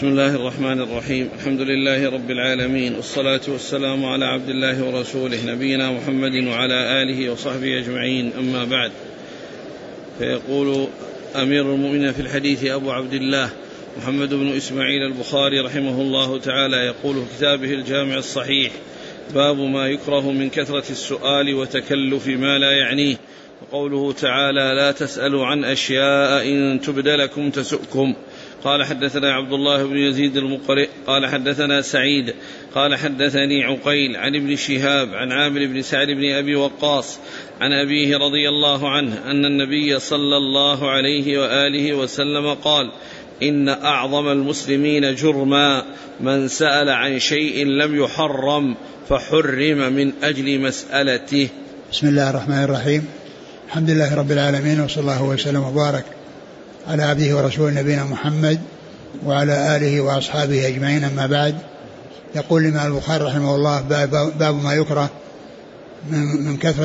بسم الله الرحمن الرحيم. الحمد لله رب العالمين، والصلاة والسلام على عبد الله ورسوله نبينا محمد وعلى آله وصحبه أجمعين، أما بعد. فيقول أمير المؤمنين في الحديث أبو عبد الله محمد بن إسماعيل البخاري رحمه الله تعالى، يقول في كتابه الجامع الصحيح: باب ما يكره من كثرة السؤال وتكلف ما لا يعنيه. وقوله تعالى: لا تسألوا عن أشياء إن تبد لكم تسؤكم. قال حدثنا عبد الله بن يزيد المقرئ قال حدثنا سعيد قال حدثني عقيل عن ابن شهاب عن عامر بن سعد بن أبي وقاص عن أبيه رضي الله عنه أن النبي صلى الله عليه وآله وسلم قال: إن أعظم المسلمين جرما من سأل عن شيء لم يحرم فحرم من أجل مسألته. بسم الله الرحمن الرحيم. الحمد لله رب العالمين، وصلى الله وسلم وبارك على عبده ورسوله نبينا محمد وعلى آله وأصحابه أجمعين، أما بعد. يقول الإمام البخاري رحمه الله: باب ما يكره من كثرة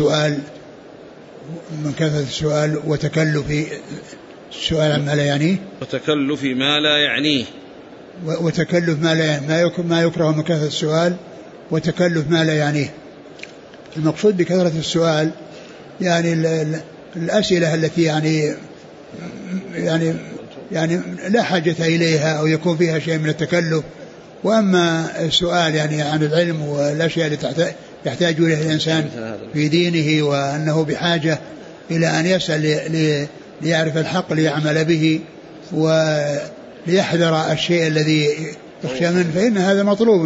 السؤال وتكلف السؤال عما لا يعنيه، وتكلف ما لا يعنيه، وتكلف ما لا يعنيه، ما يكره من كثرة السؤال وتكلف ما لا يعنيه. المقصود بكثرة السؤال يعني الأسئلة التي يعني لا حاجة إليها أو يكون فيها شيء من التكلف. وأما السؤال يعني عن العلم والأشياء التي يحتاج إليها الإنسان في دينه، وأنه بحاجة إلى أن يسأل ليعرف الحق ليعمل به وليحذر الشيء الذي يخشى منه، فإن هذا مطلوب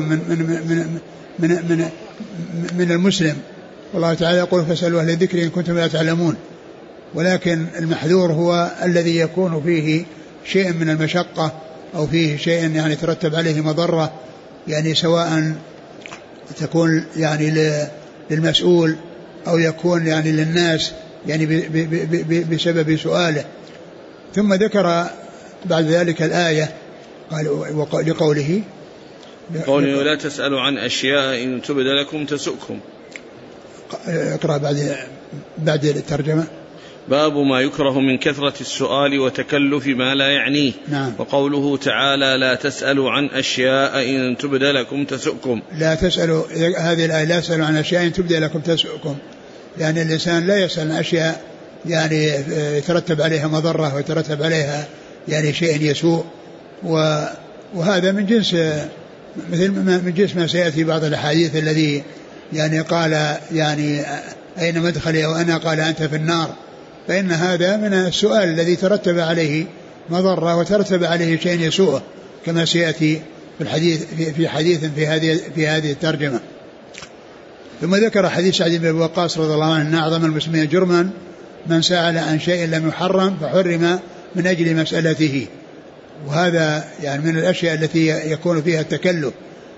من المسلم. والله تعالى يقول: فاسألوا أهل الذكر إن كنتم لا تعلمون. ولكن المحذور هو الذي يكون فيه شيء من المشقة أو فيه شيء يعني ترتب عليه مضرة، يعني سواء تكون يعني للمسؤول أو يكون يعني للناس يعني بسبب سؤاله. ثم ذكر بعد ذلك الآية لقوله: لا تسألوا عن أشياء إن تبد لكم تسؤكم. اقرأ بعد الترجمة: باب ما يكره من كثرة السؤال وتكلف ما لا يعنيه. نعم. وقوله تعالى: لا تسألوا عن أشياء إن تبد لكم تسؤكم. لا تسألوا، هذه الآية: لا تسألوا عن أشياء إن تبد لكم تسؤكم. يعني الإنسان لا يسأل عن أشياء يعني يترتب عليها مضرة ويترتب عليها يعني شيء يسوء، وهذا من جنس ما سيأتي بعض الأحاديث الذي يعني قال يعني أين مدخلي وأنا قال أنت في النار. فإن هذا من السؤال الذي ترتب عليه مضرة وترتب عليه شيء يسوء، كما سيأتي في حديث في هذه الترجمة. ثم ذكر حديث سعد بن أبي وقاص رضي الله عنه: أن أعظم المسلمين جرما من سأل عن شيء لم يحرم فحرم من أجل مسألته. وهذا يعني من الأشياء التي يكون فيها التكلف،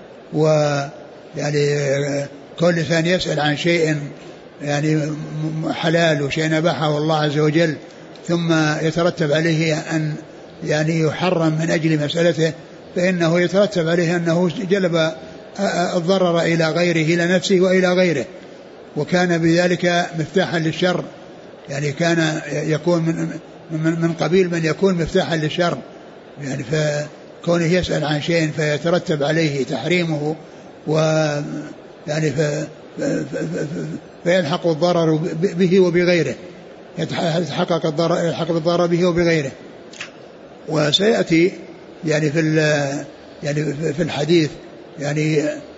ويعني كل إنسان يسأل عن شيء يعني حلال وشيء أباحه الله عز وجل، ثم يترتب عليه أن يعني يحرم من أجل مسألته، فإنه يترتب عليه أنه جلب الضرر إلى غيره، إلى نفسه وإلى غيره، وكان بذلك مفتاحا للشر. يعني كان يكون من قبيل من يكون مفتاحا للشر، يعني فكونه يسأل عن شيء فيترتب عليه تحريمه، ويعني فيلحق الضرر به وبغيره، يتحقق الضرر به وبغيره. وسيأتي يعني في الحديث يعني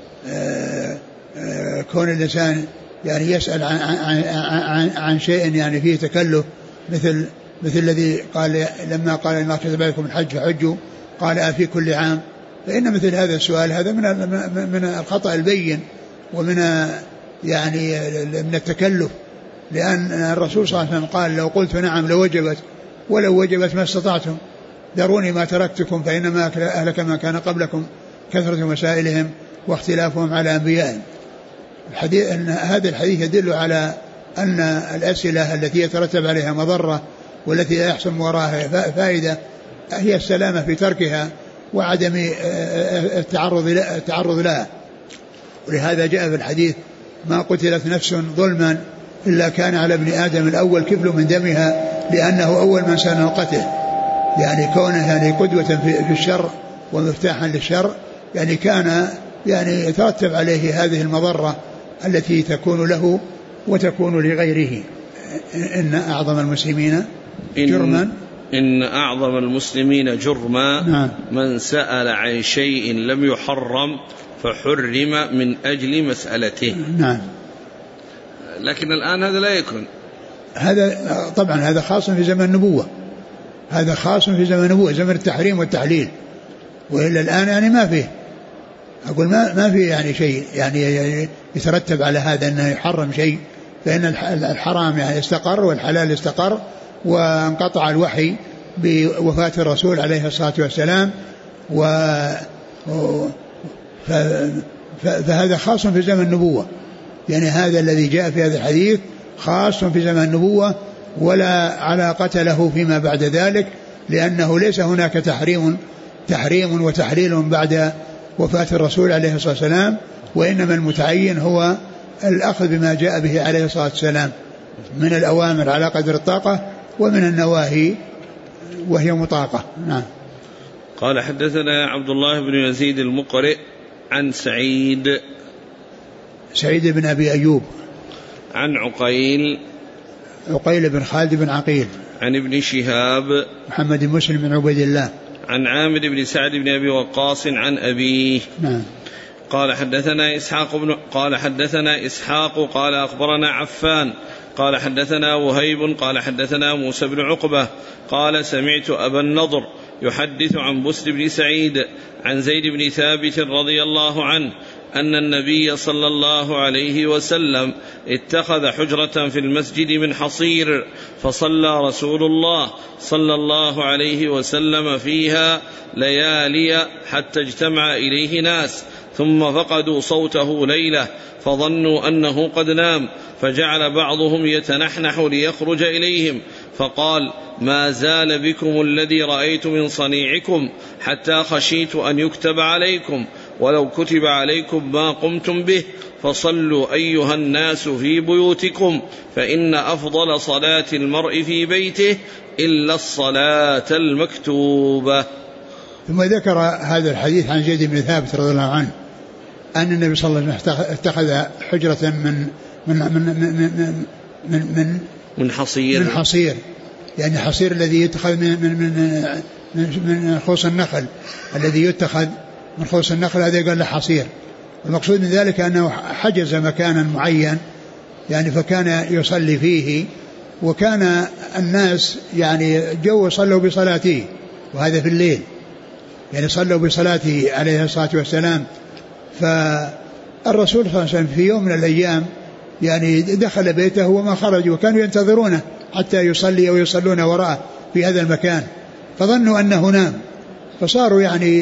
كون الإنسان يعني يسأل عن شيء يعني فيه تكلف، مثل الذي قال لما قال: ما كتب عليكم الحج فحجوا، قال: في كل عام. فإن مثل هذا السؤال هذا من الخطأ البين، ومن يعني من التكلف، لأن الرسول صلى الله عليه وسلم قال: لو قلت نعم لوجبت، ولو وجبت ما استطعتم، ذروني ما تركتكم فإنما أهلك ما كان قبلكم كثرة مسائلهم واختلافهم على أنبيائهم. هذا الحديث يدل على أن الأسئلة التي يترتب عليها مضرة والتي لا يحصل وراها فائدة هي السلامة في تركها وعدم التعرض لها. ولهذا جاء في الحديث: ما قتلت نفس ظلما إلا كان على ابن آدم الأول كفل من دمها، لأنه أول من سن القتل. يعني كونه يعني قدوة في الشر ومفتاحا للشر، يعني كان يعني يترتب عليه هذه المضرة التي تكون له وتكون لغيره. إن أعظم المسلمين جرما إن أعظم المسلمين جرما نعم. من سأل عن شيء لم يحرم فحرم من أجل مسألته. نعم. لكن الآن هذا لا يكون، هذا طبعا هذا خاص في زمن النبوة، هذا خاص في زمن النبوة، زمن التحريم والتحليل. وإلا الآن يعني ما فيه، أقول ما فيه يعني شيء يعني يترتب على هذا أنه يحرم شيء، فإن الحرام يعني استقر والحلال استقر، وانقطع الوحي بوفاة الرسول عليه الصلاة والسلام. فهذا خاص في زمن النبوة، يعني هذا الذي جاء في هذا الحديث خاص في زمن النبوة ولا علاقة له فيما بعد ذلك، لأنه ليس هناك تحريم وتحليل بعد وفاة الرسول عليه الصلاة والسلام، وإنما المتعين هو الأخذ بما جاء به عليه الصلاة والسلام من الأوامر على قدر الطاقة ومن النواهي وهي مطاقة. نعم. قال حدثنا عبد الله بن يزيد المقرئ عن سعيد بن أبي أيوب عن عقيل بن خالد بن عقيل عن ابن شهاب محمد بن مسلم بن عبيد الله عن عامر بن سعد بن أبي وقاص عن أبيه. نعم. قال حدثنا إسحاق قال أخبرنا عفان قال حدثنا وهيب قال حدثنا موسى بن عقبة قال سمعت أبا النضر يحدث عن بسر بن سعيد عن زيد بن ثابت رضي الله عنه أن النبي صلى الله عليه وسلم اتخذ حجرة في المسجد من حصير، فصلى رسول الله صلى الله عليه وسلم فيها ليالي حتى اجتمع إليه ناس، ثم فقدوا صوته ليلة فظنوا أنه قد نام، فجعل بعضهم يتنحنح ليخرج إليهم، فقال: ما زال بكم الذي رأيت من صنيعكم حتى خشيت أن يكتب عليكم، ولو كتب عليكم ما قمتم به، فصلوا أيها الناس في بيوتكم، فإن أفضل صلاة المرء في بيته إلا الصلاة المكتوبة. ثم ذكر هذا الحديث عن زيد بن ثابت رضي الله عنه أن النبي صلى الله عليه وسلم اتخذ حجرة من حصير، يعني حصير الذي يتخذ من خوص النخل، الذي يتخذ من خوص النخل هذا قال له حصير. المقصود من ذلك أنه حجز مكانا معين يعني فكان يصلي فيه، وكان الناس يعني جو صلوا بصلاته، وهذا في الليل يعني صلوا بصلاته عليه الصلاة والسلام. فالرسول صلى الله عليه وسلم في يوم من الأيام يعني دخل بيته وما خرج، وكانوا ينتظرونه حتى يصلي أو يصلون وراءه في هذا المكان، فظنوا أنه نام، فصاروا يعني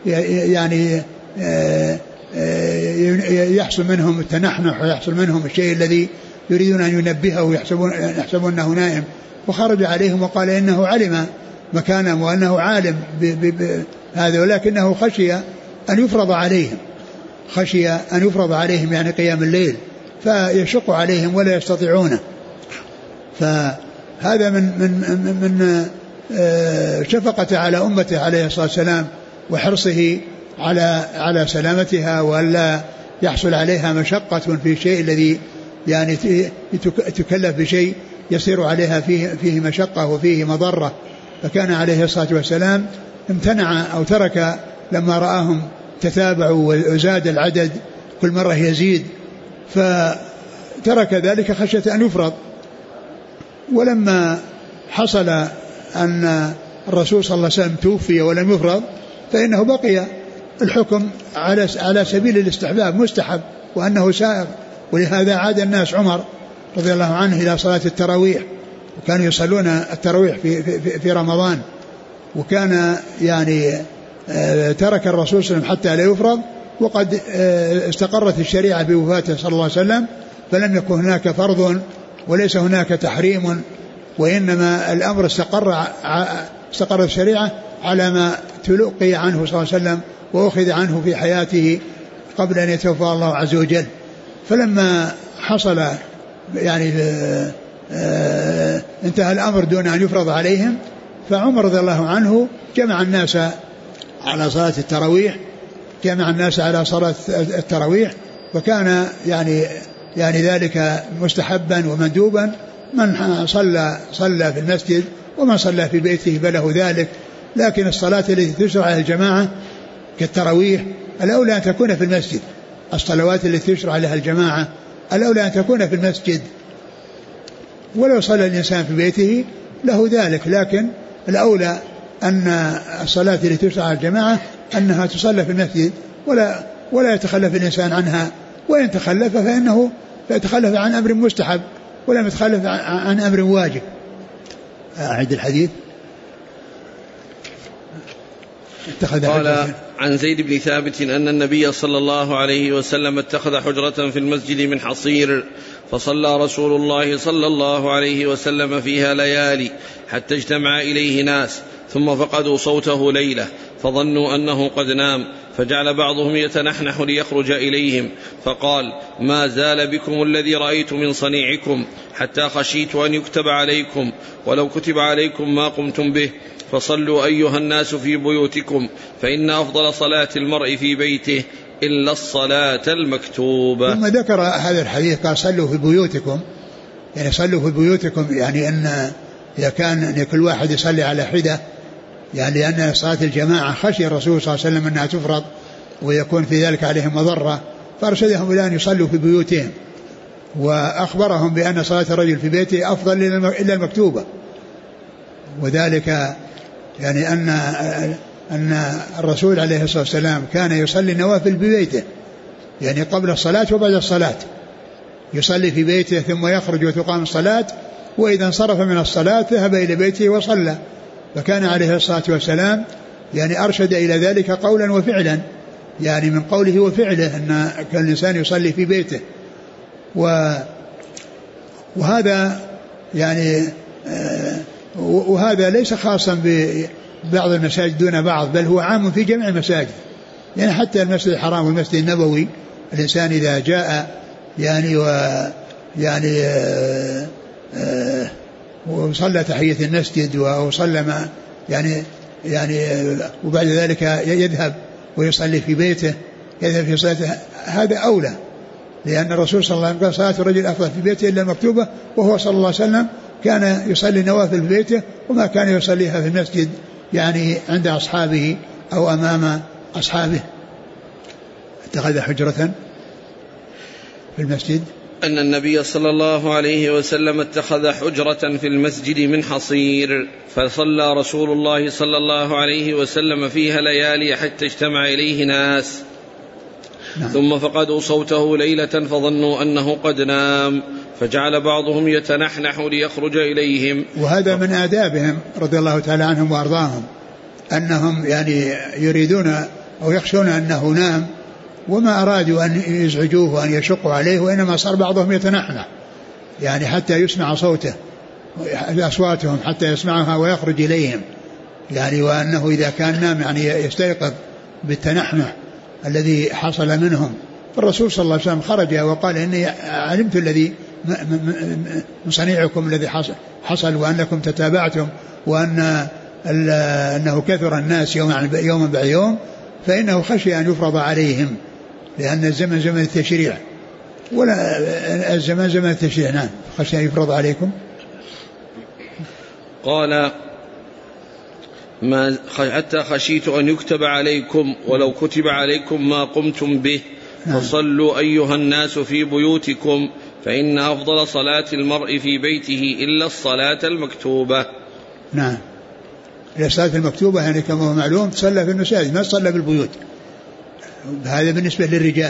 يحصل منهم التنحنح ويحصل منهم الشيء الذي يريدون أن ينبهه ويحسبون أنه نائم، وخرج عليهم وقال إنه علم مكانه وأنه عالم بهذا، ولكنه خشي أن يفرض عليهم يعني قيام الليل فيشق عليهم ولا يستطيعونه. فهذا من شفقة على أمته عليه الصلاة والسلام وحرصه على سلامتها، وألا يحصل عليها مشقة في شيء الذي يعني تكلف بشيء يصير عليها فيه مشقة وفيه مضرة. فكان عليه الصلاة والسلام امتنع أو ترك لما رآهم تتابعوا وزاد العدد كل مرة يزيد، فترك ذلك خشية أن يفرض. ولما حصل أن الرسول صلى الله عليه وسلم توفي ولم يفرض، فإنه بقي الحكم على سبيل الاستحباب مستحب وأنه سائغ. ولهذا عاد الناس عمر رضي الله عنه إلى صلاة التراويح، وكانوا يصلون التراويح في رمضان، وكان يعني ترك الرسول صلى الله عليه وسلم حتى لا يفرض، وقد استقرت الشريعة بوفاته صلى الله عليه وسلم، فلم يكن هناك فرض وليس هناك تحريم، وإنما الأمر استقر الشريعة على ما تلقي عنه صلى الله عليه وسلم وأخذ عنه في حياته قبل أن يتوفى الله عز وجل. فلما حصل يعني انتهى الأمر دون أن يفرض عليهم، فعمر رضي الله عنه جمع الناس على صلاة التراويح، جمع الناس على صلاة التراويح، فكان يعني ذلك مستحبا ومندوبا. من صلى في المسجد ومن صلى في بيته فله ذلك. لكن الصلاة التي تشرع على الجماعة كالتراويح الأولى أن تكون في المسجد. الصلوات التي تشرع لها الجماعة الأولى أن تكون في المسجد، ولو صلى الإنسان في بيته له ذلك، لكن الأولى أن الصلاة التي تشرع على الجماعة أنها تصلى في المسجد ولا يتخلف الإنسان عنها، وإن تخلف فإنه يتخلف عن أمر مستحب ولم يتخلف عن أمر واجب. أعد الحديث. قال عن زيد بن ثابت أن النبي صلى الله عليه وسلم اتخذ حجرة في المسجد من حصير، فصلى رسول الله صلى الله عليه وسلم فيها ليالي حتى اجتمع إليه ناس، ثم فقدوا صوته ليلة فظنوا أنه قد نام، فجعل بعضهم يتنحنح ليخرج إليهم، فقال: ما زال بكم الذي رأيت من صنيعكم حتى خشيت أن يكتب عليكم، ولو كتب عليكم ما قمتم به، فصلوا أيها الناس في بيوتكم، فإن أفضل صلاة المرء في بيته إلا الصلاة المكتوبة. ثم ذكر هذا الحديث قال: صلوا في بيوتكم، يعني صلوا في بيوتكم، يعني أن إذا كان كل واحد يصلي على حدة، يعني لأن صلاة الجماعة خشي الرسول صلى الله عليه وسلم أنها تفرض ويكون في ذلك عليهم مضرة، فأرشدهم إلى أن يصلوا في بيوتهم، وأخبرهم بأن صلاة الرجل في بيته أفضل إلا المكتوبة. وذلك يعني أن الرسول عليه الصلاة والسلام كان يصلي النوافل ببيته، يعني قبل الصلاة وبعد الصلاة، يصلي في بيته ثم يخرج وتقام الصلاة، وإذا انصرف من الصلاة ذهب إلى بيته وصلى. فكان عليه الصلاة والسلام يعني أرشد إلى ذلك قولا وفعلا، يعني من قوله وفعله أن كان الإنسان يصلي في بيته. وهذا يعني وهذا ليس خاصا ببعض المساجد دون بعض، بل هو عام في جميع المساجد، يعني حتى المسجد الحرام والمسجد النبوي الإنسان إذا جاء وصلى تحية المسجد وصلى يعني وبعد ذلك يذهب ويصلي في بيته، يذهب في صلاته، هذا أولى، لأن الرسول صلى الله عليه وسلم قال: صلاة الرجل أفضل في بيته إلا المكتوبة، وهو صلى الله عليه وسلم كان يصلي نوافل في بيته وما كان يصليها في المسجد، يعني عند أصحابه أو أمام أصحابه. اتخذ حجرة في المسجد. أن النبي صلى الله عليه وسلم اتخذ حجرة في المسجد من حصير، فصلى رسول الله صلى الله عليه وسلم فيها ليالي حتى اجتمع إليه ناس. نعم. ثم فقدوا صوته ليلة فظنوا أنه قد نام، فجعل بعضهم يتنحنح ليخرج إليهم. وهذا من آدابهم رضي الله تعالى عنهم وأرضاهم، أنهم يعني يريدون أو يخشون أنه نام، وما أرادوا أن يزعجوه وأن يشقوا عليه، وإنما صار بعضهم يتنحنح يعني حتى يسمع صوته أصواتهم حتى يسمعها ويخرج إليهم، يعني وأنه إذا كان نام يعني يستيقظ بالتنحنح الذي حصل منهم. فالرسول صلى الله عليه وسلم خرج وقال: إني علمت الذي من صنيعكم الذي حصل، وأنكم تتابعتم، أنه كثر الناس يوما بعد يوم، فإنه خشي أن يفرض عليهم، لأن الزمن زمن التشريع، ولا الزمان زمن التشريع. نعم، خشي أن يفرض عليكم. قال: حتى خشيت أن يكتب عليكم، ولو كتب عليكم ما قمتم به، فصلوا أيها الناس في بيوتكم، فإن أفضل صلاة المرء في بيته إلا الصلاة المكتوبة. نعم، الصلاة المكتوبة يعني كما هو معلوم تصلى في المساجد، ما تصلى بالبيوت. هذا بالنسبة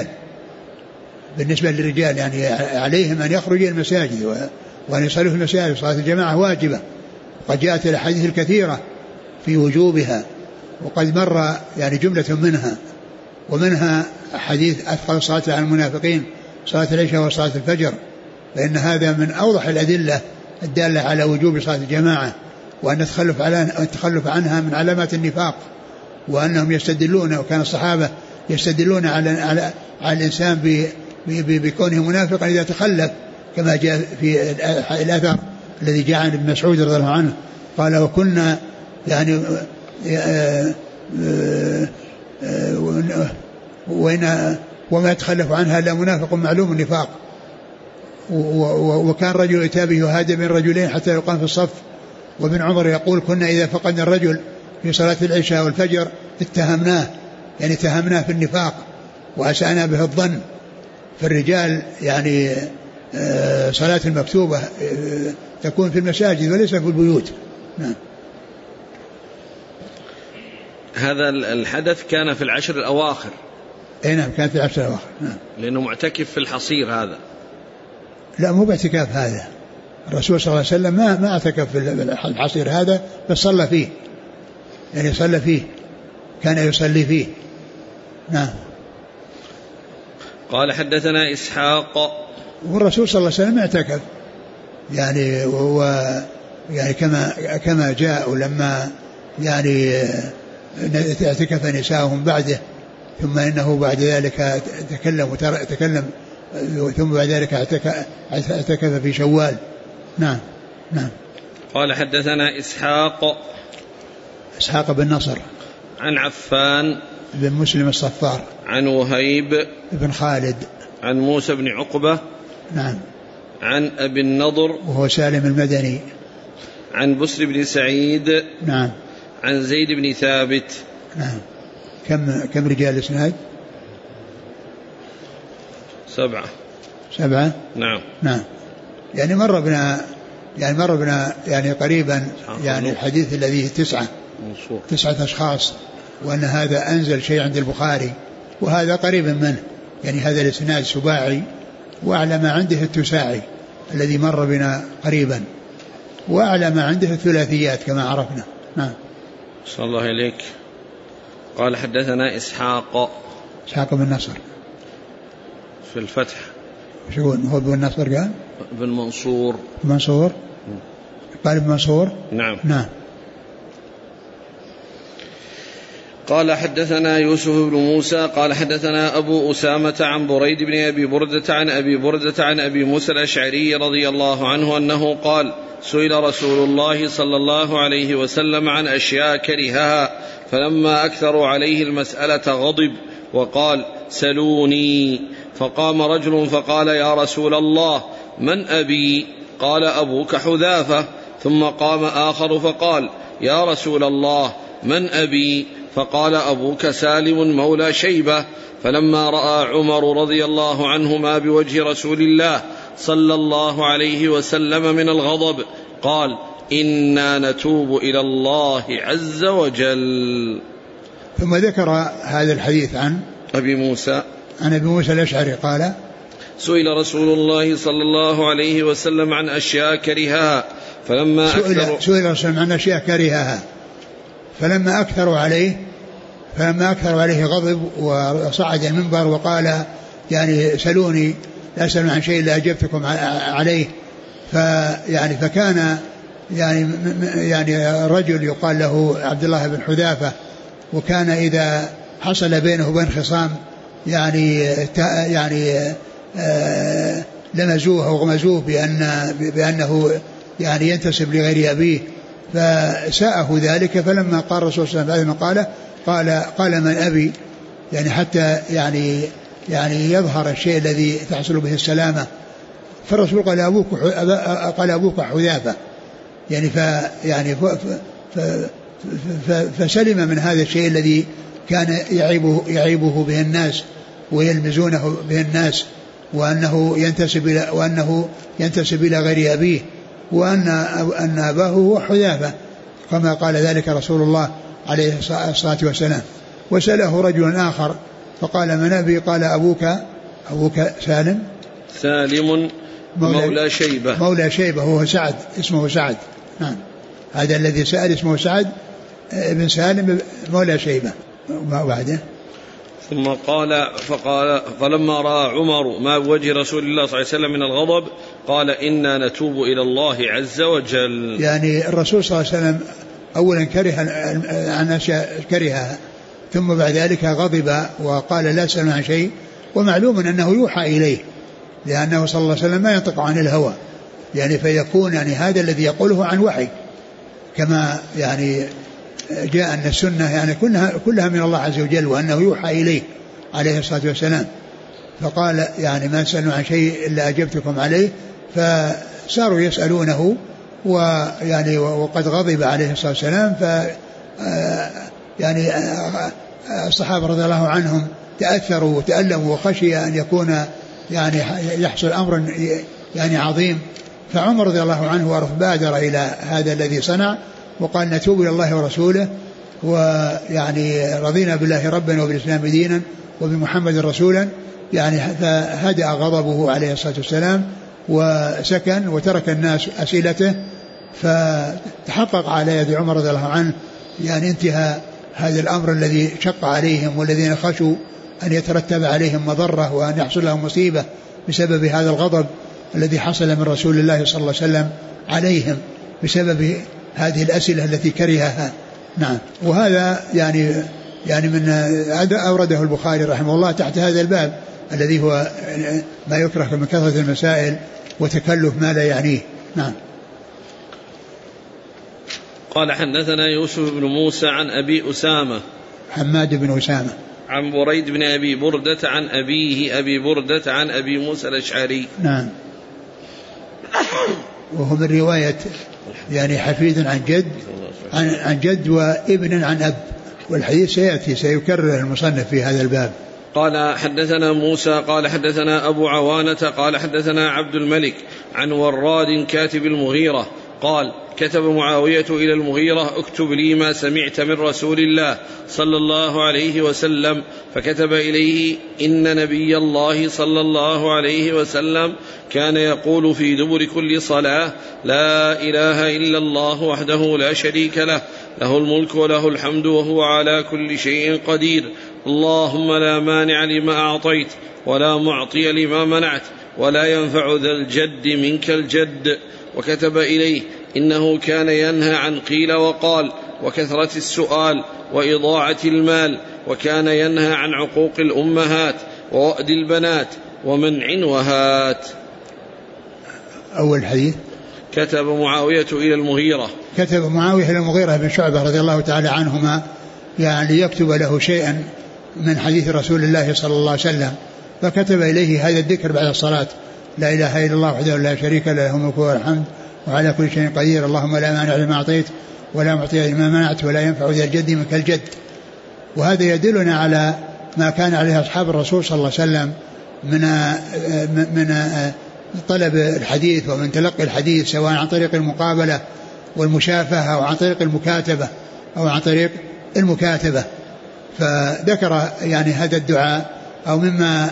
للرجال يعني عليهم أن يخرجوا المساجد وأن يصلوا في المساجد. صلاة الجماعة واجبة، وقد جاءت الأحاديث الكثيرة في وجوبها، وقد مر يعني جملة ومنها حديث أثقل الصلاة على المنافقين صلاة العشاء وصلاة الفجر، فإن هذا من أوضح الأدلة الدالة على وجوب صلاة الجماعة، وأن التخلف عنها من علامات النفاق، وأنهم يستدلون، وكان الصحابة يستدلون على الإنسان بكونه منافقا إذا تخلف، كما جاء في الأثر الذي جاء عن ابن مسعود رضي الله عنه قال: وكنا يعني وما يتخلف عنها إلا منافق معلوم النفاق. وكان رجل يتابه يهادى بين رجلين حتى يقام في الصف. وابن عمر يقول كنا إذا فقدنا الرجل في صلاة العشاء والفجر اتهمناه، يعني اتهمناه في النفاق وأسأنا به الظن. فالرجال يعني صلاة المكتوبة تكون في المساجد وليس في البيوت. نعم. هذا الحدث كان في العشر الأواخر. اي نعم كان في العشر الأواخر. نعم. لأنه معتكف في الحصير هذا. لا مو باعتكاف هذا، الرسول صلى الله عليه وسلم ما اعتكف في الحصير هذا، بس صلى فيه، يعني صلى فيه، كان يصلي فيه. نعم. قال حدثنا إسحاق. والرسول صلى الله عليه وسلم اعتكف يعني، وهو يعني كما جاء، ولما يعني اعتكف نساءهم بعده، ثم إنه بعد ذلك تكلم ثم بعد ذلك اعتكف في شوال. نعم. نعم. قال حدثنا إسحاق بن نصر عن عفان بن مسلم الصفار عن وهيب بن خالد عن موسى بن عقبة. نعم. عن أبي النضر وهو سالم المدني. عن بسر بن سعيد. نعم. عن زيد بن ثابت. نعم. كم رجال الإسناد؟ 7. نعم. نعم. يعني مر بنا يعني قريبا يعني الحديث الذي 9 أشخاص، وأن هذا أنزل شيء عند البخاري، وهذا قريبا منه، يعني هذا الإسناد سباعي، وأعلى ما عنده التساعي الذي مر بنا قريبا، وأعلى ما عنده الثلاثيات كما عرفنا. نعم. صلى الله عليك. قال حدثنا إسحاق بن نصر في الفتح. شو هو بن نصر؟ قال بن منصور. قال ابن منصور. نعم. نعم. قال حدثنا يوسف بن موسى قال حدثنا أبو أسامة عن بريد بن أبي بردة عن أبي بردة عن أبي موسى الأشعري رضي الله عنه أنه قال سئل رسول الله صلى الله عليه وسلم عن أشياء كرهها، فلما أكثروا عليه المسألة غضب وقال سلوني. فقام رجل فقال يا رسول الله من أبي؟ قال أبوك حذافة. ثم قام آخر فقال يا رسول الله من أبي؟ فقال أبوك سالم مولى شيبة. فلما رأى عمر رضي الله عنهما بوجه رسول الله صلى الله عليه وسلم من الغضب قال إنا نتوب إلى الله عز وجل. ثم ذكر هذا الحديث عن أبي موسى الأشعري قال سئل رسول الله صلى الله عليه وسلم عن أشياء كرهها سئل رسول عن أشياء كرهها فلما أكثروا عليه غضب وصعد المنبر وقال يعني سلوني لا أسأل عن شيء لا أجبتكم عليه. فكان يعني رجل يقال له عبد الله بن حذافة، وكان إذا حصل بينه وبين خصام يعني لمزوه أو غمزوه بأنه يعني ينتسب لغير أبيه، فساءه ذلك. فلما قال الرسول صلى الله عليه وسلم قال من أبي، يعني حتى يعني يظهر الشيء الذي تحصل به السلامة. فالرسول قال أبوك حذافة، يعني فسلم من هذا الشيء الذي كان يعيبه به الناس ويلمزونه به الناس، وأنه ينتسب إلى غير أبيه، وأن أباه هو حذافة كما قال ذلك رسول الله عليه الصلاة والسلام. وسأله رجل آخر فقال من أبي؟ قال أبوك سالم مولى شيبة هو سعد، اسمه سعد. نعم. هذا الذي سأل اسمه سعد بن سالم مولى شيبة. ما بعده؟ ثم فقال فلما رأى عمر ما بوجه رسول الله صلى الله عليه وسلم من الغضب قال إنا نتوب إلى الله عز وجل. يعني الرسول صلى الله عليه وسلم أولا كره عن أشياء كرهها، ثم بعد ذلك غضب وقال لا أسأل عن شيء، ومعلوم أنه يوحى إليه لأنه صلى الله عليه وسلم ما ينطق عن الهوى، يعني فيكون يعني هذا الذي يقوله عن وحي، كما يعني جاء أن السنة يعني كلها من الله عز وجل، وأنه يوحى إليه عليه الصلاة والسلام. فقال يعني ما تسألون عن شيء إلا أجبتكم عليه. فصاروا يسألونه، ويعني وقد غضب عليه الصلاة والسلام. يعني الصحابة رضي الله عنهم تأثروا وتألموا وخشي أن يكون يعني يحصل أمر يعني عظيم. فعمر رضي الله عنه بادر إلى هذا الذي صنع وقال نتوب إلى الله ورسوله، ويعني رضينا بالله ربا وبالإسلام دينا وبمحمد رسولا. يعني فهدأ غضبه عليه الصلاة والسلام وسكن وترك الناس أسئلته. فتحقق على يد عمر رضي الله عنه يعني انتهى هذا الأمر الذي شق عليهم، والذين خشوا أن يترتب عليهم مضرة وأن يحصل لهم مصيبة بسبب هذا الغضب الذي حصل من رسول الله صلى الله عليه وسلم عليهم بسبب هذه الأسئلة التي كرهها. نعم. وهذا يعني من هذا أورده البخاري رحمه الله تحت هذا الباب الذي هو ما يكره من كثرة المسائل وتكلف ما لا يعنيه. نعم. قال حدثنا يوسف بن موسى عن أبي أسامة حماد بن أسامة عن بريد بن أبي بردة عن أبيه أبي بردة عن أبي موسى الأشعري. نعم. وهو من رواية يعني حفيد عن جد وابن عن أب، والحديث سيأتي سيكرر المصنف في هذا الباب. قال حدثنا موسى قال حدثنا أبو عوانة قال حدثنا عبد الملك عن وراد كاتب المغيرة قال كتب معاوية إلى المغيرة اكتب لي ما سمعت من رسول الله صلى الله عليه وسلم، فكتب إليه إن نبي الله صلى الله عليه وسلم كان يقول في دبر كل صلاة لا إله إلا الله وحده لا شريك له له الملك وله الحمد وهو على كل شيء قدير، اللهم لا مانع لما أعطيت ولا معطي لما منعت ولا ينفع ذا الجد منك الجد. وكتب إليه إنه كان ينهى عن قيل وقال وكثرة السؤال وإضاعة المال، وكان ينهى عن عقوق الأمهات ووأد البنات ومنع وهات. أول حديث كتب معاوية إلى المغيرة، كتب معاوية إلى المغيرة بن شعبة رضي الله تعالى عنهما يعني يكتب له شيئا من حديث رسول الله صلى الله عليه وسلم، فكتب إليه هذا الذكر بعد الصلاة لا إله إلا الله وحده لا شريك له له الملك وله الحمد وعلى كل شيء قدير، اللهم لا مانع لما أعطيت ولا معطي لما منعت ولا ينفع ذا الجد منك الجد. وهذا يدلنا على ما كان عليه أصحاب الرسول صلى الله عليه وسلم من طلب الحديث ومن تلقي الحديث سواء عن طريق المقابلة والمشافهة أو عن طريق المكاتبة أو عن طريق المكاتبة. فذكر يعني هذا الدعاء أو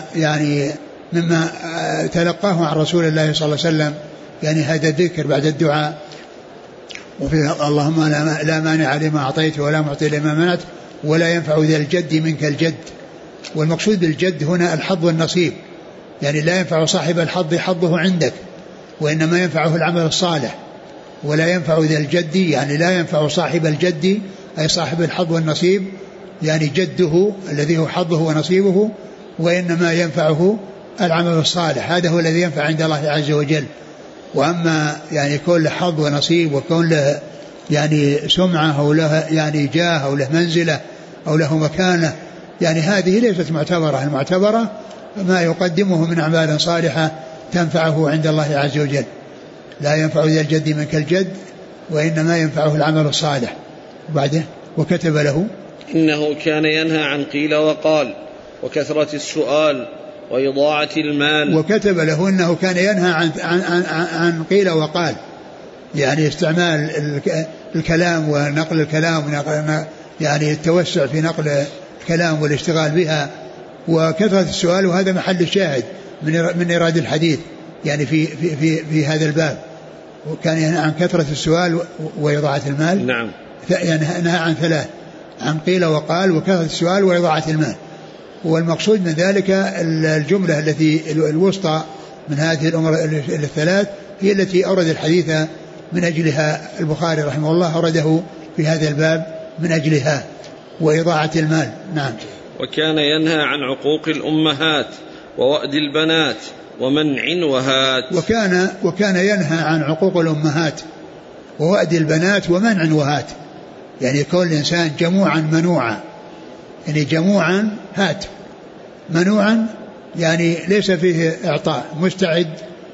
مما تلقاه عن رسول الله صلى الله عليه وسلم يعني هذا الذكر بعد الدعاء. وفي اللهم لا مانع لما أعطيت ولا معطي لما منعت ولا ينفع ذا الجد منك الجد. والمقصود بالجد هنا الحظ والنصيب، يعني لا ينفع صاحب الحظ حظه عندك وإنما ينفعه العمل الصالح، ولا ينفع ذا الجد يعني لا ينفع صاحب الجد أي صاحب الحظ والنصيب يعني جده الذي هو حظه ونصيبه، وإنما ينفعه العمل الصالح، هذا هو الذي ينفع عند الله عز وجل. وأما يعني كون له حظ ونصيب وكون له يعني سمعة أو له يعني جاه أو له منزلة أو له مكانة يعني هذه ليست معتبرة. المعتبرة ما يقدمه من أعمال صالحة تنفعه عند الله عز وجل. لا ينفع ذا الجد منك الجد وإنما ينفعه العمل الصالح. وبعده وكتب له إنه كان ينهى عن قيل وقال وكثرة السؤال وإضاعة المال. وكتب له إنه كان ينهى عن قيل وقال، يعني استعمال الكلام ونقل الكلام يعني التوسع في نقل الكلام والاشتغال بها، وكثرة السؤال، وهذا محل الشاهد من إرادة الحديث يعني في هذا الباب. وكان ينهى عن كثرة السؤال وإضاعة المال. نعم. نهى عن ثلاث: عن قيل وقال وكثرة السؤال وإضاعة المال. والمقصود من ذلك الجملة التي الوسطى من هذه الأمور الثلاث هي التي أورد الحديث من أجلها. البخاري رحمه الله أورده في هذا الباب من أجلها وإضاعة المال. نعم. وكان ينهى عن عقوق الأمهات ووأد البنات ومنع وهات. وكان ينهى عن عقوق الأمهات ووأد البنات ومنع وهات. يعني كون الإنسان جموعا منوعا، يعني جموعا هات، منوعا يعني ليس فيه إعطاء، مستعد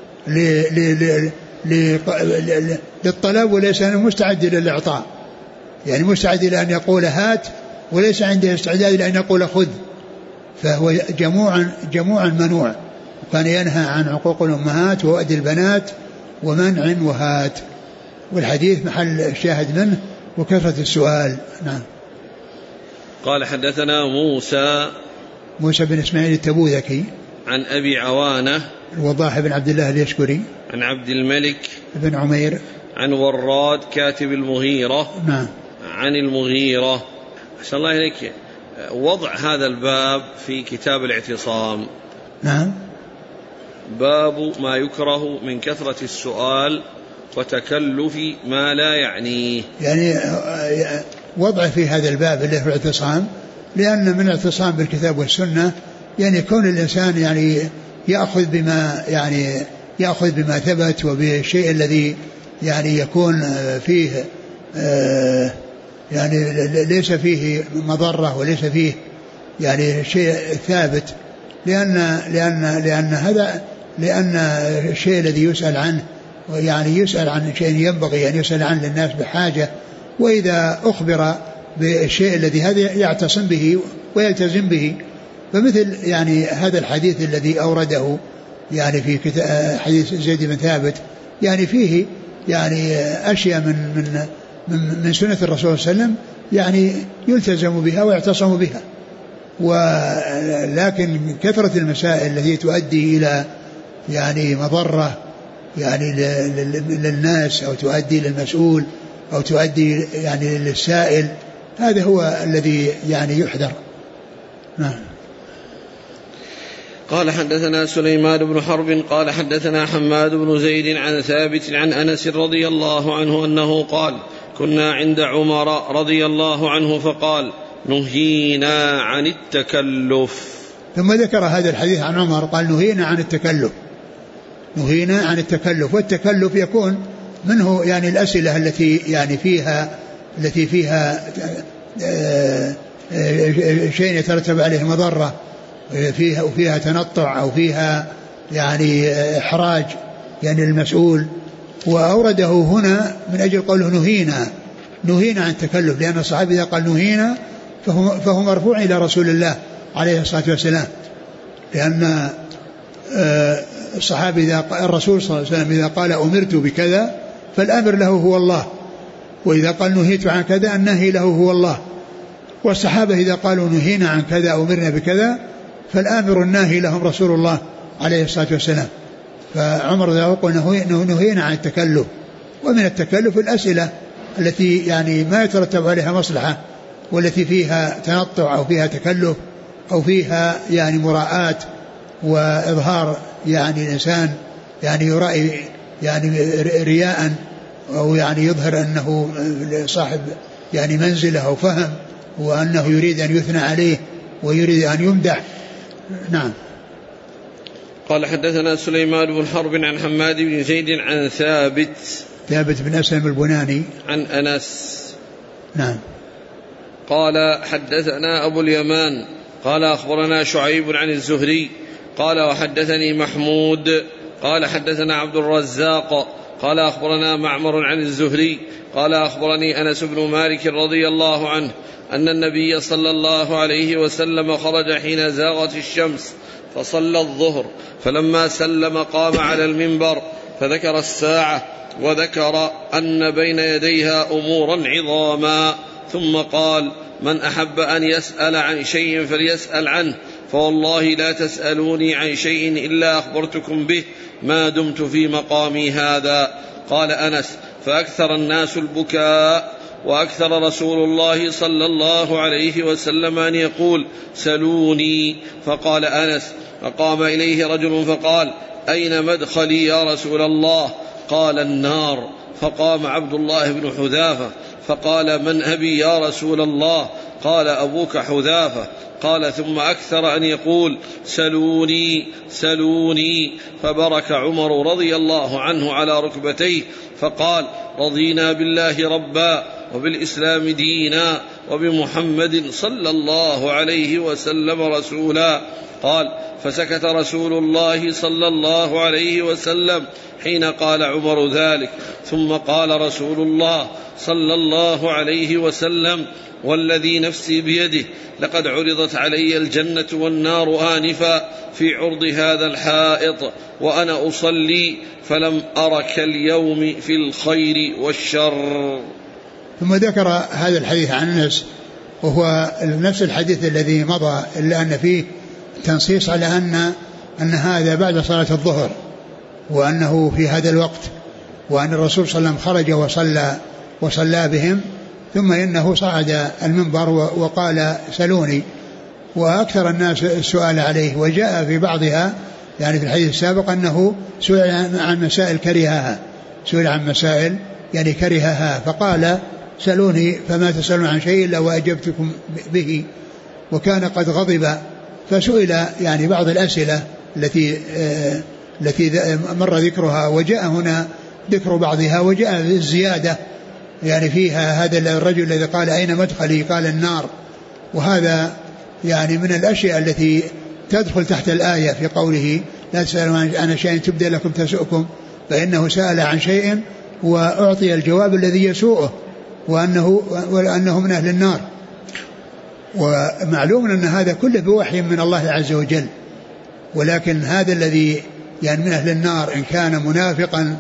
للطلب وليس مستعد للإعطاء، يعني مستعد إلى أن يقول هات وليس عنده استعداد إلى أن يقول خذ، فهو جموعا منوع. وكان ينهى عن عقوق الأمهات ووأد البنات ومنع وهات، والحديث محل الشاهد منه وكثرة السؤال. نعم. قال حدثنا موسى بن إسماعيل التبوذكي عن أبي عوانة الوضاح بن عبد الله اليشكري عن عبد الملك بن عمير عن وراد كاتب المغيرة نعم عن المغيرة. أحسن الله إليك، وضع هذا الباب في كتاب الاعتصام. نعم. باب ما يكره من كثرة السؤال وتكلف ما لا يعنيه، يعني وضع في هذا الباب اللي في الاعتصام، لأن من الاعتصام بالكتاب والسنة يعني كون الإنسان يعني يأخذ بما ثبت وبالشيء الذي يعني يكون فيه يعني ليس فيه مضرة وليس فيه يعني شيء ثابت، لأن الشيء الذي يسأل عنه يعني يسأل عن شيء ينبغي أن يسأل عنه للناس بحاجة، وإذا أخبر بالشيء الذي هذا يعتصم به ويلتزم به. فمثل يعني هذا الحديث الذي أورده يعني في حديث زيد بن ثابت، يعني فيه يعني أشياء من سنة الرسول صلى الله عليه وسلم يعني يلتزم بها ويعتصم بها، ولكن كثرة المسائل التي تؤدي إلى يعني مضرة يعني للناس أو تؤدي للمسؤول أو تؤدي يعني للسائل، هذا هو الذي يعني يحذر. نعم. قال حدثنا سليمان بن حرب قال حدثنا حماد بن زيد عن ثابت عن أنس رضي الله عنه أنه قال كنا عند عمر رضي الله عنه فقال نهينا عن التكلف. ثم ذكر هذا الحديث عن عمر قال نهينا عن التكلف، نهينا عن التكلف. والتكلف يكون منه يعني الأسئلة التي فيها شيء يترتب عليه مضرة وفيها تنطع أو فيها يعني إحراج يعني المسؤول. وأورده هنا من أجل قوله نهينا عن التكلف، لأن الصحابي إذا قال نهينا فهو مرفوع إلى رسول الله عليه الصلاة والسلام، لأن الصحابي الرسول صلى الله عليه وسلم إذا قال أمرت بكذا فالأمر له هو الله، وإذا قال نهيت عن كذا النهي له هو الله. والصحابة إذا قالوا نهينا عن كذا أو أمرنا بكذا فالآمر الناهي لهم رسول الله عليه الصلاة والسلام. فعمر يقول نهينا عن التكلف. ومن التكلف الأسئلة التي يعني ما يترتب عليها مصلحة والتي فيها تنطع أو فيها تكلف أو فيها يعني مراءة وإظهار يعني الإنسان يعني يرائي يعني رياء أو يعني يظهر أنه صاحب يعني منزله أو فهم وأنه يريد أن يثنى عليه ويريد أن يمدح. نعم. قال حدثنا سليمان بن حرب عن حماد بن زيد عن ثابت بن أسلم البناني عن أنس. نعم. قال حدثنا أبو اليمان قال أخبرنا شعيب عن الزهري قال وحدثني محمود قال حدثنا عبد الرزاق قال أخبرنا معمر عن الزهري قال أخبرني أنس بن مالك رضي الله عنه أن النبي صلى الله عليه وسلم خرج حين زاغت الشمس فصلى الظهر، فلما سلم قام على المنبر فذكر الساعة وذكر أن بين يديها أمورا عظاما، ثم قال من أحب أن يسأل عن شيء فليسأل عنه، فوالله لا تسألوني عن شيء إلا أخبرتكم به ما دمت في مقامي هذا. قال أنس فأكثر الناس البكاء، وأكثر رسول الله صلى الله عليه وسلم أن يقول سلوني. فقال أنس فقام إليه رجل فقال أين مدخلي يا رسول الله؟ قال النار. فقام عبد الله بن حذافة فقال من أبي يا رسول الله؟ قال أبوك حذافة. قال ثم أكثر أن يقول سلوني سلوني، فبرك عمر رضي الله عنه على ركبتيه فقال رضينا بالله ربا وبالإسلام دينا وبمحمد صلى الله عليه وسلم رسولا. قال: فسكت رسول الله صلى الله عليه وسلم حين قال عمر ذلك، ثم قال رسول الله صلى الله عليه وسلم: والذي نفسي بيده لقد عرضت علي الجنة والنار آنفا في عرض هذا الحائط وأنا أصلي فلم أرك اليوم في الخير والشر. ثم ذكر هذا الحديث عن أنس، وهو نفس الحديث الذي مضى، إلا أن فيه تنصيص على أن هذا بعد صلاة الظهر، وأنه في هذا الوقت، وأن الرسول صلى الله عليه وسلم خرج وصلى بهم، ثم إنه صعد المنبر وقال: سلوني. وأكثر الناس السؤال عليه، وجاء في بعضها يعني في الحديث السابق أنه سئل عن مسائل كرهها، سئل عن مسائل يعني كرهها، فقال: سلوني فما تسألون عن شيء إلا وأجبتكم به. وكان قد غضب، فسئل يعني بعض الأسئلة التي مر ذكرها، وجاء هنا ذكر بعضها، وجاء الزيادة يعني فيها هذا الرجل الذي قال: أين مدخلي؟ قال: النار. وهذا يعني من الأشياء التي تدخل تحت الآية في قوله: لا تسألوا عن شيء تبدأ لكم تسؤكم، فإنه سأل عن شيء وأعطي الجواب الذي يسوءه، وأنه من أهل النار. ومعلوم أن هذا كله بوحي من الله عز وجل، ولكن هذا الذي يعني من أهل النار إن كان منافقا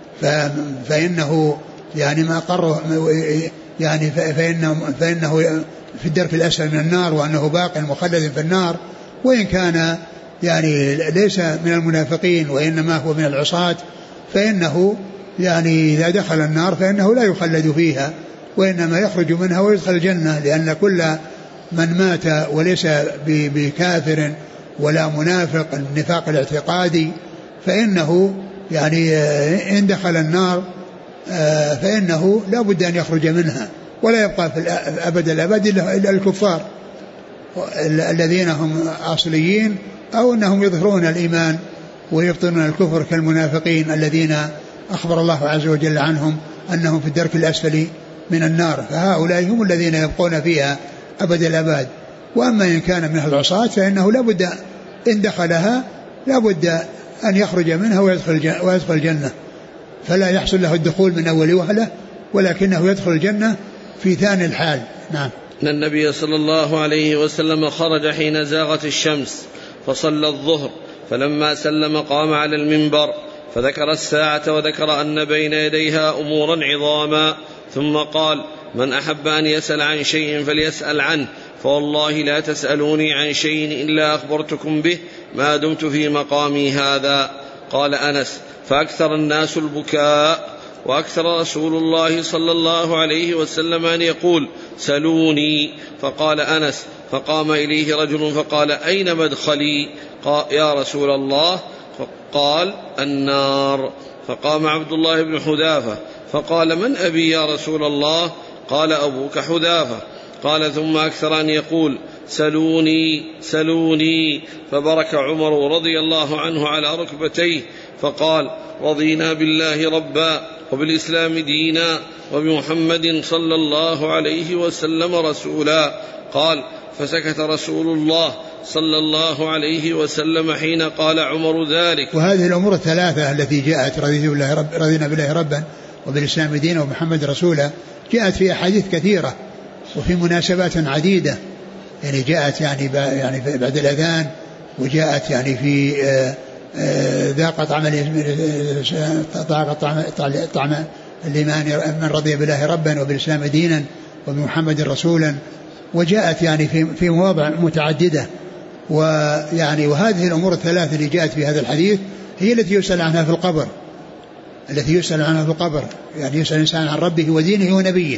فإنه يعني ما قره يعني فإنه في الدرك الأسفل من النار، وأنه باق مخلد في النار. وإن كان يعني ليس من المنافقين وإنما هو من العصاة، فإنه يعني إذا دخل النار فإنه لا يخلد فيها، وإنما يخرج منها ويدخل الجنة، لأن كل من مات وليس بكافر ولا منافق النفاق الاعتقادي فإنه يعني إن دخل النار فإنه لا بد أن يخرج منها، ولا يبقى في الأبد الأبد إلا الكفار الذين هم أصليين، أو أنهم يظهرون الإيمان ويبطنون الكفر كالمنافقين الذين أخبر الله عز وجل عنهم أنهم في الدرك الأسفل من النار، فهؤلاء هم الذين يبقون فيها أبد الأبد. وأما إن كان من العصاة فإنه لابد إن دخلها لابد أن يخرج منها ويدخل الجنة، فلا يحصل له الدخول من أول وهلة، ولكنه يدخل الجنة في ثاني الحال. نعم. أن النبي صلى الله عليه وسلم خرج حين زاغت الشمس فصلى الظهر، فلما سلم قام على المنبر فذكر الساعة وذكر أن بين يديها أمورا عظاما، ثم قال: من أحب أن يسأل عن شيء فليسأل عنه، فوالله لا تسألوني عن شيء إلا أخبرتكم به ما دمت في مقامي هذا. قال أنس: فأكثر الناس البكاء، وأكثر رسول الله صلى الله عليه وسلم أن يقول: سلوني. فقال أنس: فقام إليه رجل فقال: أين مدخلي؟ قال: يا رسول الله. فقال: النار. فقام عبد الله بن حذافة فقال: من أبي يا رسول الله؟ قال: أبوك حذافة. قال: ثم أكثر أن يقول: سلوني سلوني. فبرك عمر رضي الله عنه على ركبتيه فقال: رضينا بالله ربا وبالإسلام دينا وبمحمد صلى الله عليه وسلم رسولا. قال: فسكت رسول الله صلى الله عليه وسلم حين قال عمر ذلك. وهذه الأمور الثلاثة التي جاءت: رضينا بالله ربا وبالإسلام دينا ومحمد رسولا، جاءت في أحاديث كثيرة وفي مناسبات عديدة، يعني جاءت يعني بعد الأذان، وجاءت يعني في ذاق طعم الإيمان من رضي بالله ربا وبالإسلام دينا وبمحمد رسولا، وجاءت يعني في مواضع متعددة. ويعني وهذه الأمور الثلاثة اللي جاءت في هذا الحديث هي التي يسأل عنها في القبر، يعني يسأل الإنسان عن ربه ودينه ونبيه.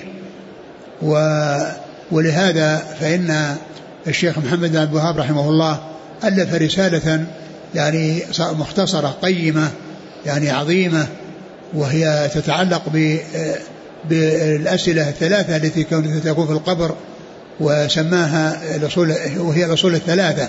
ولهذا فإن الشيخ محمد بن عبد الوهاب رحمه الله ألف رسالة يعني مختصرة قيمة يعني عظيمة، وهي تتعلق بالأسئلة الثلاثة التي تكون في القبر، وسماها الأصول، وهي الأصول الثلاثة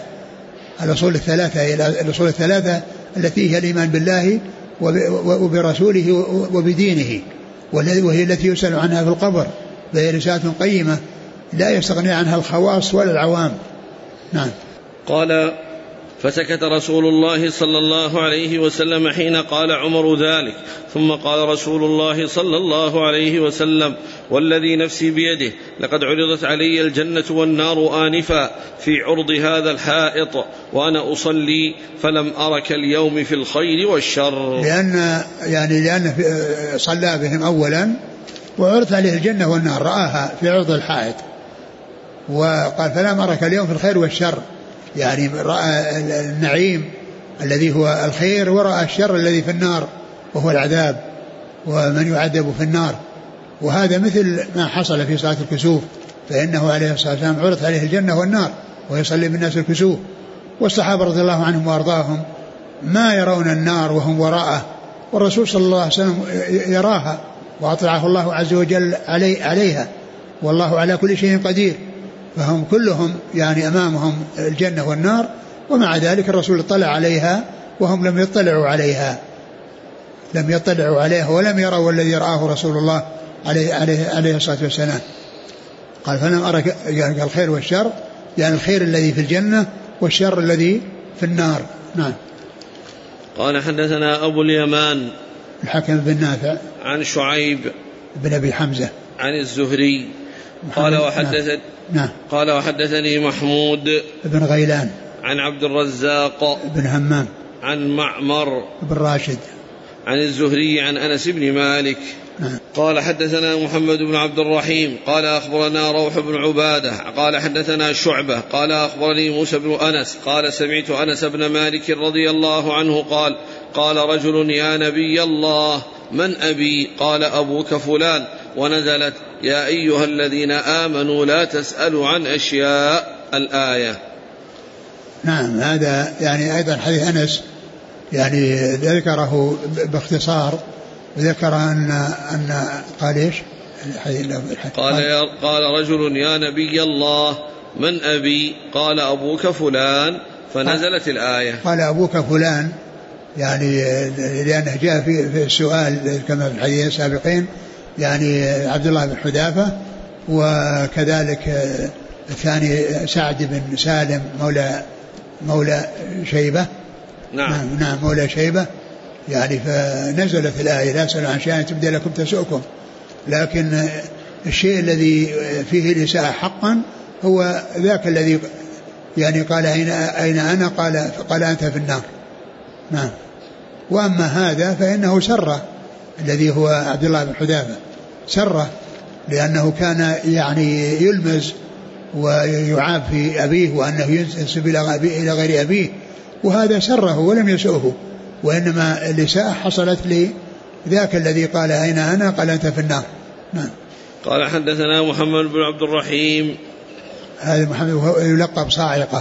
التي هي الإيمان بالله وبرسوله وبدينه، وهي التي يسأل عنها في القبر، فهي رسالة قيمة لا يستغني عنها الخواص ولا العوام. نعم. قال: فسكت رسول الله صلى الله عليه وسلم حين قال عمر ذلك، ثم قال رسول الله صلى الله عليه وسلم: والذي نفسي بيده لقد عرضت علي الجنة والنار آنفا في عرض هذا الحائط وأنا أصلي فلم أرك اليوم في الخير والشر. لأن صلى بهم أولا وعرضت عليه الجنة والنار، رآها في عرض الحائط، وقال فلم أرك اليوم في الخير والشر، يعني رأى النعيم الذي هو الخير ورأى الشر الذي في النار وهو العذاب ومن يعذب في النار. وهذا مثل ما حصل في صلاة الكسوف، فإنه عليه الصلاة والسلام عرضت عليه الجنة والنار ويصلي بالناس الكسوف، والصحابة رضي الله عنهم وأرضاهم ما يرون النار وهم وراءه، والرسول صلى الله عليه وسلم يراها وأطلعه الله عز وجل عليها، والله على كل شيء قدير، فهم كلهم يعني أمامهم الجنة والنار، ومع ذلك الرسول اطلع عليها وهم لم يطلعوا عليها ولم يروا الذي رآه رسول الله عليه الصلاة والسلام. قال فلم أرك يعني الخير والشر، يعني الخير الذي في الجنة والشر الذي في النار. نعم. قال: حدثنا أبو اليمان الحكم بن نافع عن شعيب بن أبي حمزة عن الزهري قال وحدثني محمود بن غيلان عن عبد الرزاق بن همام عن معمر بن راشد عن الزهري عن أنس بن مالك قال حدثنا محمد بن عبد الرحيم قال أخبرنا روح بن عبادة قال حدثنا شعبة قال أخبرني موسى بن أنس قال سمعت أنس بن مالك رضي الله عنه قال رجل: يا نبي الله من أبي؟ قال: أبوك فلان، ونزلت: يا أيها الذين آمنوا لا تسألوا عن أشياء، الآية. نعم. هذا يعني أيضا حديث أنس يعني ذكره باختصار، ذكر أن قال إيش؟ قال رجل: يا نبي الله من أبي؟ قال: أبوك فلان، فنزلت الآية. قال أبوك فلان يعني لأنه جاء في السؤال كما في الحديث السابقين، يعني عبد الله بن حذافة، وكذلك الثاني سعد بن سالم مولى شيبة. نعم مولى شيبة. يعني فنزلت الآية: لا تسألوا عن شيء تبدأ لكم تسؤكم. لكن الشيء الذي فيه الإساءة حقا هو ذاك الذي يعني قال أين أنا؟ قال أنت في النار. نعم. وأما هذا فإنه سره، الذي هو عبد الله بن حذافة سره، لأنه كان يعني يلمز ويعاب في أبيه وأنه ينسب إلى غير أبيه، وهذا سره ولم يسؤه، وإنما الإساءة حصلت لذاك الذي قال أين أنا؟ قال أنت في النار. نعم. قال حدثنا محمد بن عبد الرحيم، هذا محمد يلقب صاعقة،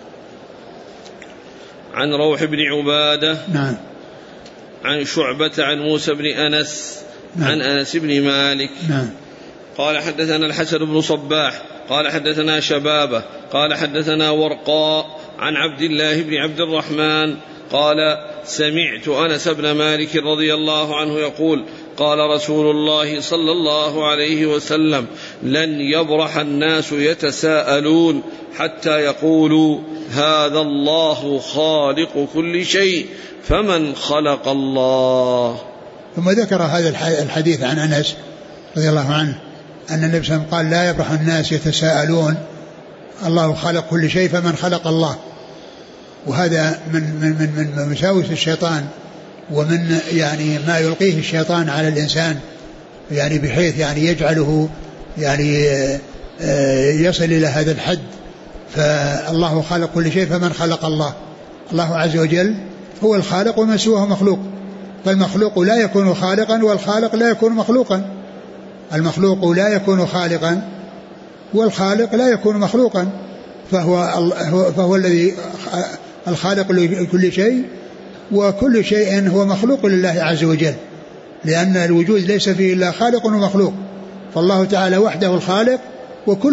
عن روح بن عبادة. نعم. عن شعبة عن موسى بن أنس. نعم. عن أنس بن مالك. نعم. قال حدثنا الحسن بن صباح قال حدثنا شبابة قال حدثنا ورقاء عن عبد الله بن عبد الرحمن قال سمعت أنس بن مالك رضي الله عنه يقول: قال رسول الله صلى الله عليه وسلم: لن يبرح الناس يتساءلون حتى يقولوا هذا الله خالق كل شيء فمن خلق الله. ثم ذكر هذا الحديث عن أنس رضي الله عنه أن النبي صلى الله عليه وسلم قال: لا يبرح الناس يتساءلون الله خلق كل شيء فمن خلق الله. وهذا من مساوس الشيطان، ومن يعني ما يلقيه الشيطان على الإنسان، يعني بحيث يعني يجعله يعني يصل إلى هذا الحد. فالله خلق كل شيء فمن خلق الله. الله عز وجل هو الخالق وما سواه مخلوق، فالمخلوق لا يكون خالقا والخالق لا يكون مخلوقا. المخلوق لا يكون خالقا والخالق لا يكون مخلوقا، فهو الذي الخالق لكل شيء، وكل شيء هو مخلوق لله عز وجل، لأن الوجود ليس فيه إلا خالق ومخلوق. فالله تعالى وحده الخالق وكل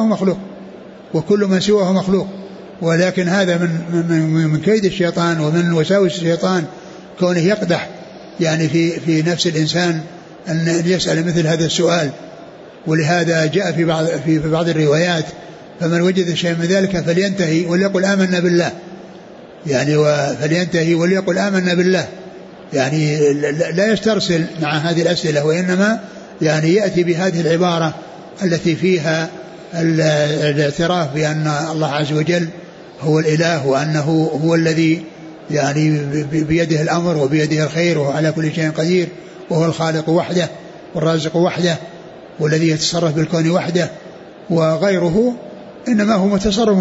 من سواه مخلوق. ولكن هذا من كيد الشيطان ومن وساوس الشيطان، كونه يقدح يعني في نفس الإنسان أن يسأل مثل هذا السؤال، ولهذا جاء في بعض الروايات فمن وجد شيء من ذلك فلينتهي وليقل آمنا بالله، يعني فلينتهي وليقل آمنا بالله، يعني لا يسترسل مع هذه الأسئلة، وإنما يعني يأتي بهذه العبارة التي فيها الاعتراف بأن الله عز وجل هو الإله، وأنه هو الذي يعني بيده الأمر وبيده الخير وهو على كل شيء قدير، وهو الخالق وحده والرازق وحده والذي يتصرف بالكون وحده، وغيره إنما هو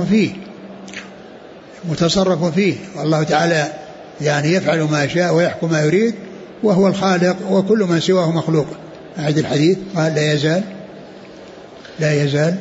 متصرف فيه، والله تعالى يعني يفعل ما يشاء ويحكم ما يريد، وهو الخالق وكل من سواه مخلوق. أعد الحديث. قال لا يزال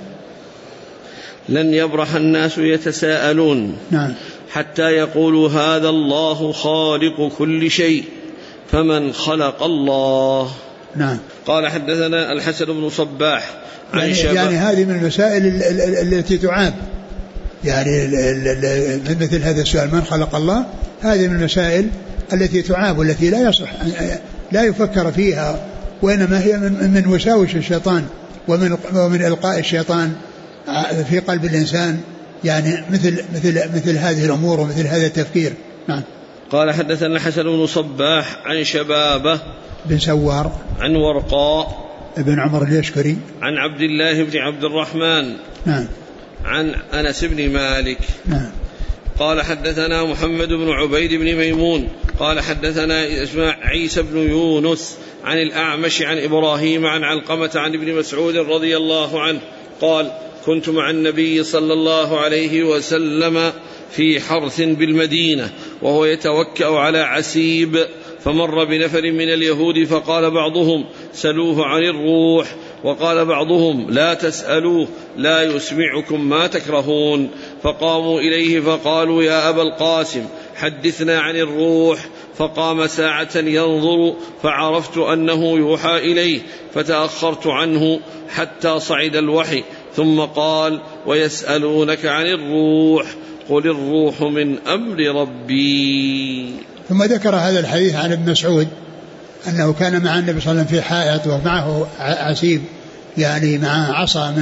لن يبرح الناس يتساءلون نعم حتى يقولوا هذا الله خالق كل شيء فمن خلق الله. نعم. قال حدثنا الحسن بن صباح يعني هذه من المسائل التي تعاب، يعني مثل هذا السؤال من خلق الله، هذه من المسائل التي تعاب والتي لا يصح لا يفكر فيها، وإنما هي من وساوس الشيطان ومن إلقاء الشيطان في قلب الإنسان، يعني مثل هذه الأمور ومثل هذا التفكير. نعم. قال حدثنا الحسن بن صباح عن شبابه بن سوار عن ورقاء ابن عمر اليشكري عن عبد الله بن عبد الرحمن نعم عن أنس بن مالك نعم. قال حدثنا محمد بن عبيد بن ميمون قال حدثنا عيسى بن يونس عن الأعمش عن إبراهيم عن علقمة عن ابن مسعود رضي الله عنه قال كنت مع النبي صلى الله عليه وسلم في حرث بالمدينة وهو يتوكأ على عسيب، فمر بنفر من اليهود فقال بعضهم سلوه عن الروح، وقال بعضهم لا تسألوه لا يسمعكم ما تكرهون، فقاموا إليه فقالوا يا أبا القاسم حدثنا عن الروح، فقام ساعة ينظر فعرفت أنه يوحى إليه فتأخرت عنه حتى صعد الوحي، ثم قال ويسألونك عن الروح قل الروح من أمر ربي. ثم ذكر هذا الحديث عن ابن مسعود أنه كان مع النبي صلى الله عليه وسلم في حائط ومعه عسيب، يعني مع عصا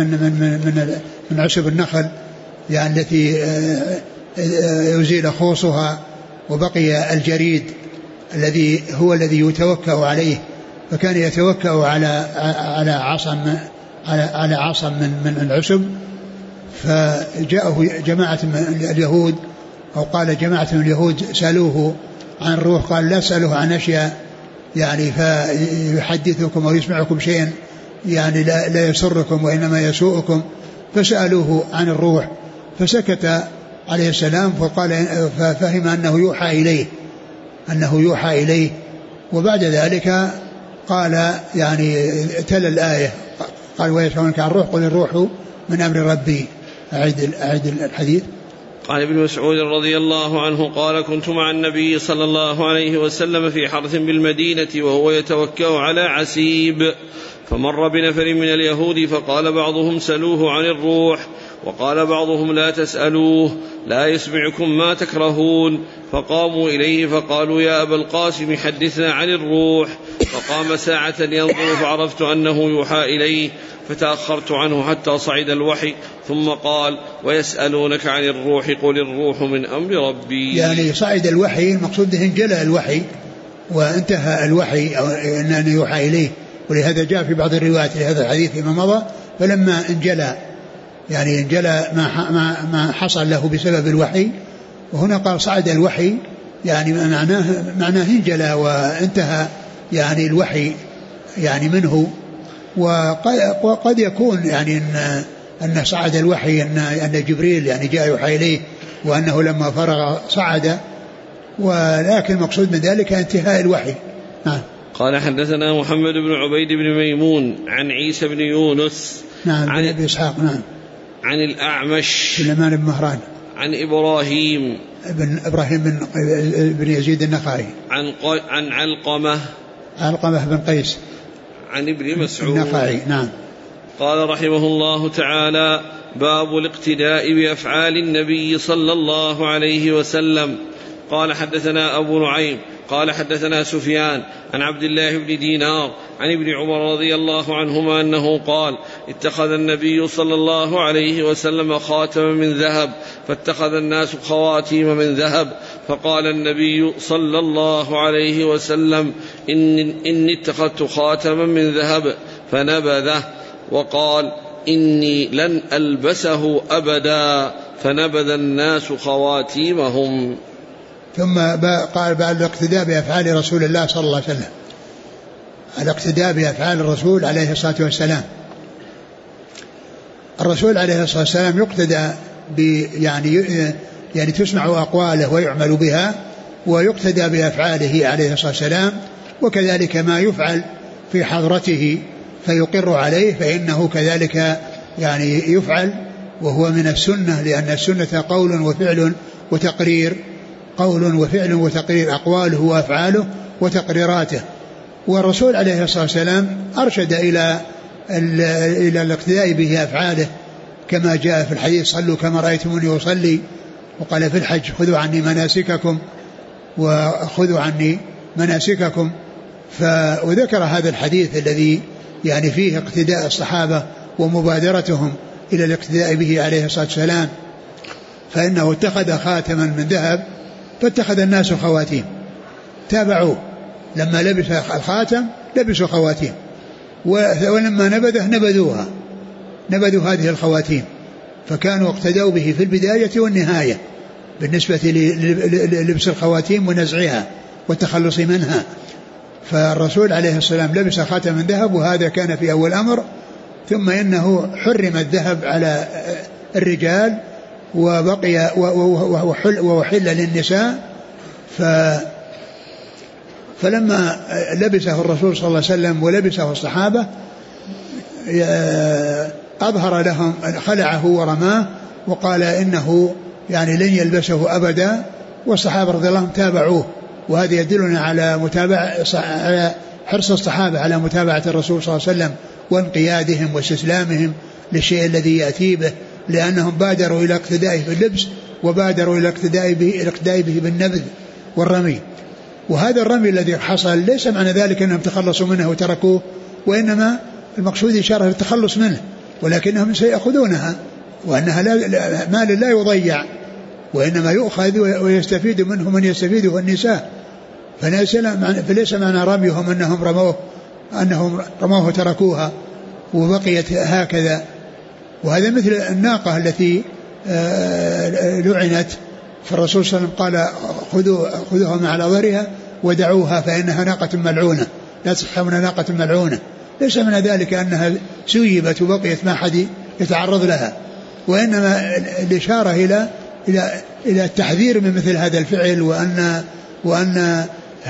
من عشب النخل، يعني التي يزيل خوصها، وبقي الجريد الذي هو الذي يتوكأ عليه، فكان يتوكأ على عصا من العشب. فجاءه جماعة من اليهود، أو قال جماعة من اليهود سألوه عن الروح، قال لا سألوه عن أشياء يعني فيحدثكم أو يسمعكم شيئا يعني لا يسركم وإنما يسوءكم، فسألوه عن الروح فسكت عليه السلام، ففهم أنه يوحى إليه. وبعد ذلك قال يعني تلا الآية، قال ويسألونك عن الروح قل الروح من أمر ربي. أعد الحديث. قال ابن مسعود رضي الله عنه قال كنت مع النبي صلى الله عليه وسلم في حرث بالمدينة وهو يتوكأ على عسيب، فمر بنفر من اليهود فقال بعضهم سلوه عن الروح، وقال بعضهم لا تسألوه لا يسمعكم ما تكرهون، فقاموا إليه فقالوا يا أبا القاسم حدثنا عن الروح، فقام ساعة ينظر فعرفت أنه يوحى إليه فتأخرت عنه حتى صعد الوحي، ثم قال ويسألونك عن الروح قل الروح من أمر ربي. يعني صعد الوحي المقصود به انجلى الوحي وانتهى الوحي أو أنه يوحى إليه، ولهذا جاء في بعض الروايات لهذا الحديث فيما مضى فلما انجلى يعني انجلى ما حصل له بسبب الوحي، وهنا قال صعد الوحي يعني معناه انجلى وانتهى يعني الوحي يعني منه. وقد يكون يعني أن صعد الوحي أن جبريل يعني جاء يوحى إليه وأنه لما فرغ صعد، ولكن المقصود من ذلك انتهاء الوحي. نعم. قال حدثنا محمد بن عبيد بن ميمون عن عيسى بن يونس نعم عن أبي إسحاق نعم عن الأعمش سليمان بن مهران عن إبراهيم بن يزيد النخعي عن علقمة بن قيس عن ابن مسعود النخعي. نعم. قال رحمه الله تعالى باب الاقتداء بأفعال النبي صلى الله عليه وسلم. قال حدثنا أبو نعيم قال حدثنا سفيان عن عبد الله بن دينار عن ابن عمر رضي الله عنهما أنه قال اتخذ النبي صلى الله عليه وسلم خاتما من ذهب فاتخذ الناس خواتيم من ذهب فقال النبي صلى الله عليه وسلم إني اتخذت خاتما من ذهب فنبذه وقال إني لن ألبسه أبدا فنبذ الناس خواتيمهم. ثم قال بعد الاقتداء بأفعال رسول الله صلى الله عليه وسلم، الاقتداء بأفعال الرسول عليه الصلاة والسلام. الرسول عليه الصلاة والسلام يقتدى يعني تسمع أقواله ويعمل بها، ويقتدى بأفعاله عليه الصلاة والسلام، وكذلك ما يفعل في حضرته فيقر عليه فإنه كذلك يعني يفعل، وهو من السنة، لأن السنة قول وفعل وتقرير، قول وفعل وتقرير، أقواله وأفعاله وتقريراته. والرسول عليه الصلاة والسلام أرشد إلى الاقتداء به أفعاله، كما جاء في الحديث صلوا كما رأيتموني أصلي، وقال في الحج خذوا عني مناسككم وخذوا عني مناسككم. وذكر هذا الحديث الذي يعني فيه اقتداء الصحابة ومبادرتهم إلى الاقتداء به عليه الصلاة والسلام، فإنه اتخذ خاتما من ذهب فاتخذ الناس خواتيم، تابعوه، لما لبس الخاتم لبسوا خواتيم، ولما نبذه نبذوا هذه الخواتيم، فكانوا اقتدوا به في البداية والنهاية بالنسبة للبس الخواتيم ونزعها والتخلص منها. فالرسول عليه السلام لبس خاتم من ذهب، وهذا كان في أول أمر، ثم إنه حرم الذهب على الرجال وبقي وحل للنساء. فلما لبسه الرسول صلى الله عليه وسلم ولبسه الصحابة أظهر لهم، خلعه ورماه وقال إنه يعني لن يلبسه أبدا، والصحابة رضي الله عنهم تابعوه. وهذا يدلنا على حرص الصحابة على متابعة الرسول صلى الله عليه وسلم وانقيادهم واستسلامهم للشيء الذي يأتي به، لأنهم بادروا إلى اقتدائه باللبس وبادروا إلى اقتدائه به بالنبذ والرمي. وهذا الرمي الذي حصل ليس معنى ذلك أنهم تخلصوا منه وتركوه، وإنما المقصود إشارة للتخلص منه، ولكنهم سيأخذونها، وأنها مال لا يضيع، وإنما يؤخذ ويستفيد منه من يستفيده النساء. فليس معنى رميهم أنهم رموه وتركوها وبقيت هكذا. وهذا مثل الناقة التي لعنت، فالرسول صلى الله عليه وسلم قال خذوها مع ظهرها ودعوها فإنها ناقة ملعونة، لا تصحبنا ناقة ملعونة. ليس من ذلك أنها سيبت وبقيت ما حد يتعرض لها، وإنما الإشارة إلى التحذير من مثل هذا الفعل، وأن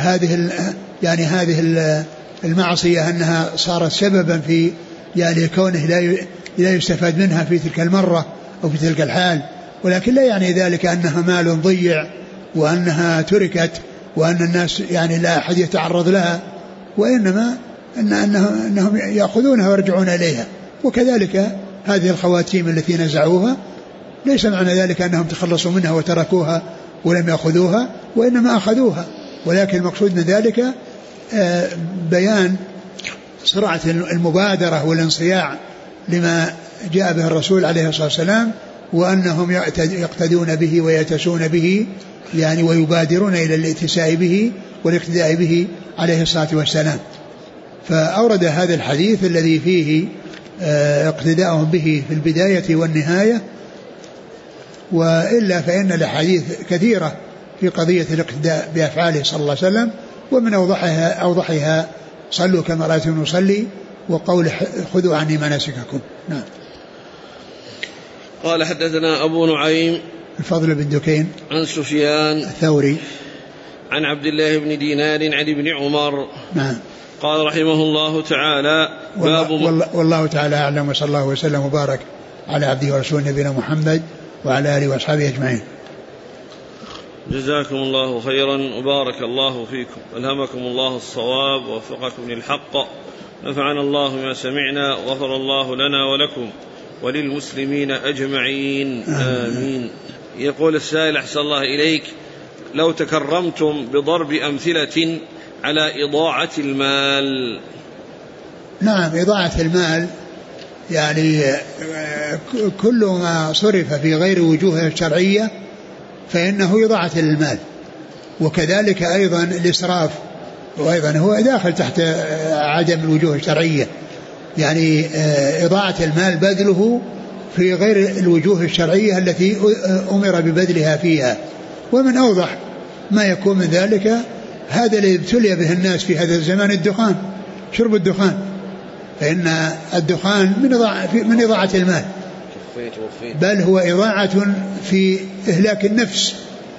هذه المعصية أنها صارت سببا في يعني كونه لا يستفاد منها في تلك المرة أو في تلك الحال، ولكن لا يعني ذلك أنها مال ضيع وأنها تركت وأن الناس يعني لا أحد يتعرض لها، وإنما أنهم يأخذونها ويرجعون إليها. وكذلك هذه الخواتيم التي نزعوها ليس معنى ذلك أنهم تخلصوا منها وتركوها ولم يأخذوها، وإنما أخذوها، ولكن المقصود من ذلك بيان سرعة المبادرة والانصياع لما جاء به الرسول عليه الصلاة والسلام، وأنهم يقتدون به ويتسون به يعني ويبادرون إلى الاتساء به والاقتداء به عليه الصلاة والسلام. فأورد هذا الحديث الذي فيه اقتداءهم به في البداية والنهاية، وإلا فإن الأحاديث كثيرة في قضية الاقتداء بأفعاله صلى الله عليه وسلم، ومن أوضحها صلوا كما رأيتم نصلي، وقول خذوا عني مناسككم. نعم. قال حدثنا أبو نعيم الفضل بن دكين عن سفيان الثوري عن عبد الله بن دينار عن ابن عمر. نعم. قال رحمه الله تعالى والله تعالى أعلم، وصلى الله وسلم وبارك على عبده ورسوله نبينا محمد وعلى آله وأصحابه أجمعين. جزاكم الله خيرا وبارك الله فيكم، ألهمكم الله الصواب ووفقكم للحق، نفعنا الله ما سمعنا وغفر الله لنا ولكم وللمسلمين أجمعين، آمين. يقول السائل أحسن الله إليك، لو تكرمتم بضرب أمثلة على إضاعة المال. نعم، إضاعة المال يعني كل ما صرف في غير وجوهه الشرعية فإنه إضاعة للمال، وكذلك أيضا الإسراف، وأيضا هو داخل تحت عدم الوجوه الشرعية. يعني إضاعة المال بذله في غير الوجوه الشرعية التي أمر ببذلها فيها. ومن أوضح ما يكون من ذلك هذا الذي ابتلي به الناس في هذا الزمان، الدخان، شرب الدخان، فإن الدخان من إضاعة المال، بل هو إضاعة في إهلاك النفس،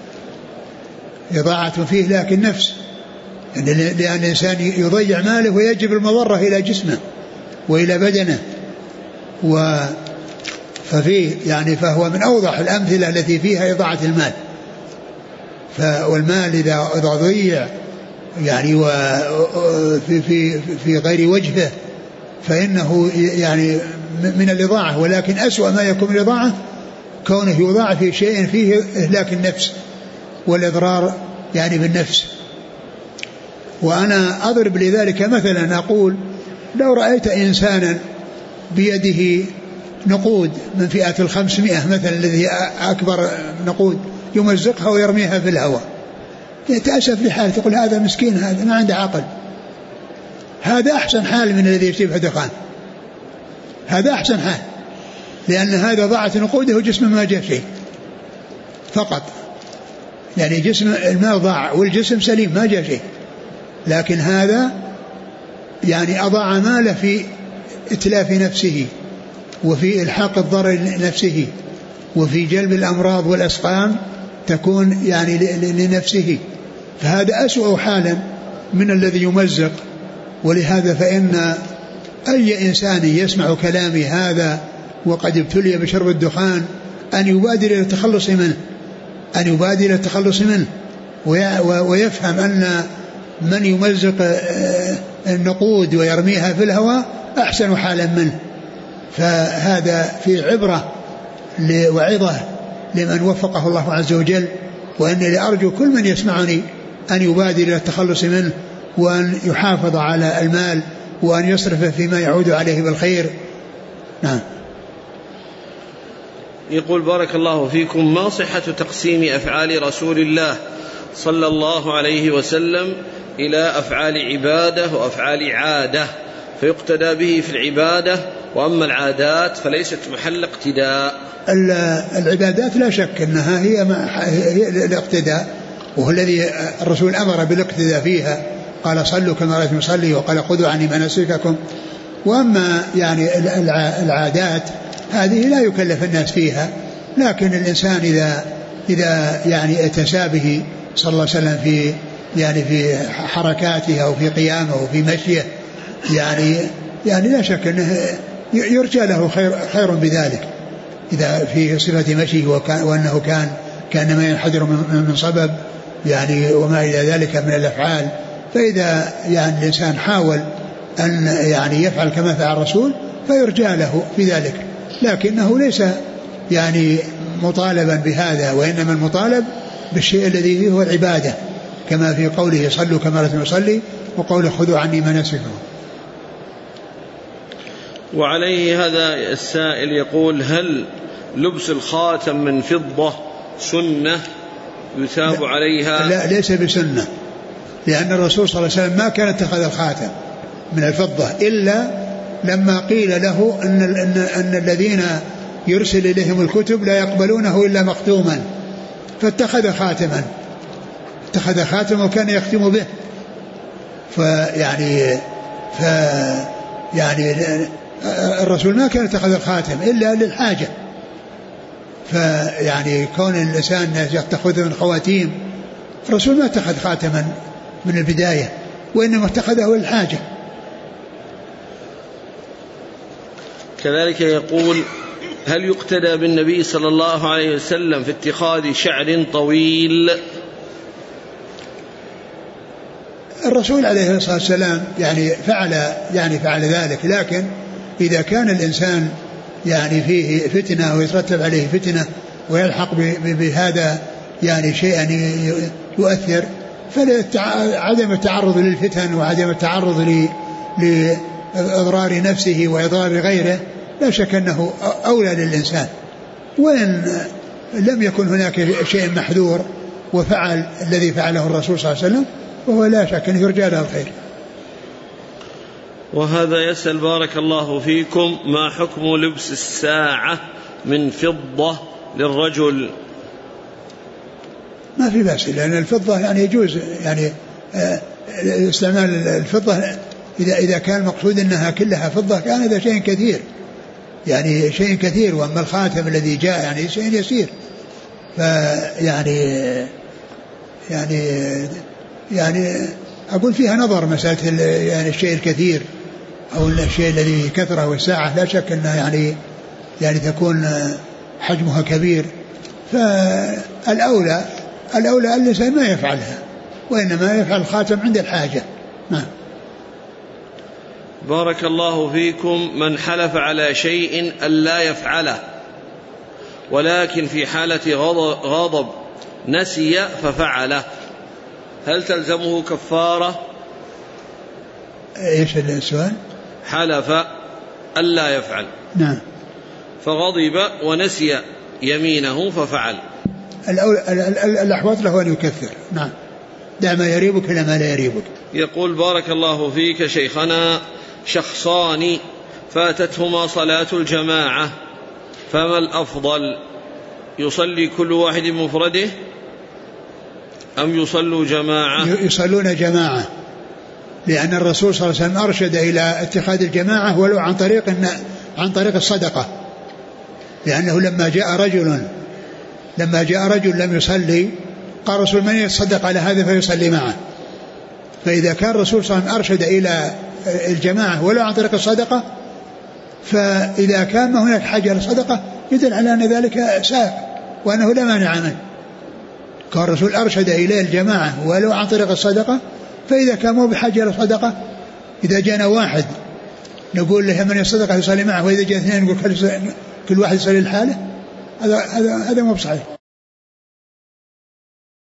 إضاعة في إهلاك النفس، لأن الإنسان يضيع ماله ويجب المضرة إلى جسمه وإلى بدنه. فهو من أوضح الأمثلة التي فيها إضاعة المال. والمال إذا ضيع يعني في غير وجهه فإنه يعني من الإضاعة. ولكن أسوأ ما يكون من الإضاعة كونه يضاع في شيء فيه إهلاك النفس والإضرار يعني بالنفس. وأنا أضرب لذلك مثلا، أقول لو رأيت إنسانا بيده نقود من فئة 500 مثلا، الذي أكبر نقود، يمزقها ويرميها في الهواء، يتأسف لحاله، تقول هذا مسكين، هذا ما عنده عقل. هذا أحسن حال من الذي يشتبه دخان، هذا أحسن حال، لأن هذا ضاعت نقوده وجسمه ما جاء شيء فقط، يعني جسم المال ضاع والجسم سليم ما جاء شيء. لكن هذا يعني أضاع ماله في إتلاف نفسه وفي إلحاق الضرر لنفسه وفي جلب الأمراض والأسقام تكون يعني لنفسه، فهذا أسوأ حالا من الذي يمزق. ولهذا فإن أي إنسان يسمع كلامي هذا وقد ابتلي بشرب الدخان أن يبادر إلى التخلص منه، أن يبادر إلى التخلص منه، ويفهم أن من يمزق النقود ويرميها في الهواء أحسن حالا منه. فهذا في عبرة وعظة لمن وفقه الله عز وجل. وأني لأرجو كل من يسمعني أن يبادر إلى التخلص منه، وأن يحافظ على المال، وأن يصرف فيما يعود عليه بالخير. نعم. يقول بارك الله فيكم، ما صحة تقسيم أفعال رسول الله صلى الله عليه وسلم إلى أفعال عبادة وأفعال عادة، فيقتدى به في العبادة، وأما العادات فليست محل اقتداء؟ العبادات لا شك أنها هي الاقتداء، وهو الذي الرسول أمر بالاقتداء فيها، قال صلوا كما رأيتم أصلي، وقال خذوا عني مناسككم. وأما يعني العادات هذه لا يكلف الناس فيها، لكن الإنسان إذا يعني اتسى به صلى الله عليه وسلم في حركاته أو في قيامه أو في مشيه، يعني لا شك أنه يرجى له خير بذلك، إذا في صفة مشيه وأنه كان ما ينحدر من صبب يعني وما إلى ذلك من الأفعال. فإذا يعني الإنسان حاول أن يعني يفعل كما فعل الرسول فيرجى له في ذلك، لكنه ليس يعني مطالبا بهذا، وإنما المطالب بالشيء الذي هو العبادة، كما في قوله صلوا كما رأيتم أصلي، وقوله خذوا عني مناسككم. وعليه هذا السائل يقول: هل لبس الخاتم من فضة سنة يثاب عليها؟ لا، ليس بسنة، لأن الرسول صلى الله عليه وسلم ما كان اتخذ الخاتم من الفضة إلا لما قيل له أن الذين يرسل إليهم الكتب لا يقبلونه إلا مختوما، فاتخذ خاتما وكان يختم به. يعني الرسول ما كان اتخذ الخاتم إلا للحاجة، فيعني كون الإنسان يتخذ من خواتيم، الرسول ما اتخذ خاتما من البداية، وإنما اتخذه للحاجة. كذلك يقول: هل يقتدى بالنبي صلى الله عليه وسلم في اتخاذ شعر طويل؟ الرسول عليه الصلاة والسلام فعل ذلك، لكن إذا كان الإنسان يعني فيه فتنة ويترتب عليه فتنة ويلحق بهذا يعني شيئا يؤثر، فعدم التعرض للفتن وعدم التعرض لإضرار نفسه وإضرار غيره لا شك أنه أولى للإنسان. وإن لم يكن هناك شيء محذور وفعل الذي فعله الرسول صلى الله عليه وسلم وهو لا شك أنه يرجى له الخير. وهذا يسأل بارك الله فيكم ما حكم لبس الساعة من فضة للرجل؟ ما في بأس، لأن الفضة يعني يجوز يعني استعمال الفضة إذا كان المقصود أنها كلها فضة كان هذا شيء كثير، يعني شيء كثير. وأما الخاتم الذي جاء يعني شيء يسير، فيعني يعني أقول فيها نظر مسألة يعني الشيء الكثير أو الشيء الذي كثره والساعة لا شك أنها يعني تكون حجمها كبير، فالأولى الإنسان ما يفعلها وإنما يفعل الخاتم عند الحاجة. نعم. بارك الله فيكم من حلف على شيء ألا يفعله ولكن في حالة غضب نسي ففعله، هل تلزمه كفارة؟ ايش السؤال؟ حلف ألا يفعل، نعم، فغضب ونسي يمينه ففعل، الأحوط له أن يكفر. نعم، دع ما يريبك إلى ما لا يريبك. يقول بارك الله فيك شيخنا شخصان فاتتهما صلاة الجماعة، فما الأفضل، يصلي كل واحد مفرده أم يصلوا جماعة؟ يصلون جماعة، لأن الرسول صلى الله عليه وسلم أرشد إلى اتخاذ الجماعة ولو عن طريق الصدقة، لأنه لما جاء رجل لم يصلي قال الرسول من يتصدق على هذا فيصلي معه. فإذا كان الرسول صلى الله عليه وسلم أرشد إلى الجماعة ولو عن طريق الصدقة، فإذا كان ما هناك حاجة للصدقة يدل على أن ذلك سائغ وأنه لا مانع منه. كان الرسول أرشد إلى الجماعة ولو عن طريق الصدقة، فإذا كان مو بحاجة للصدقة، إذا جاءنا واحد نقول له من يصدق يصلي معه، وإذا جاء اثنين نقول كل واحد يصلي لحاله، هذا مو بصحيح.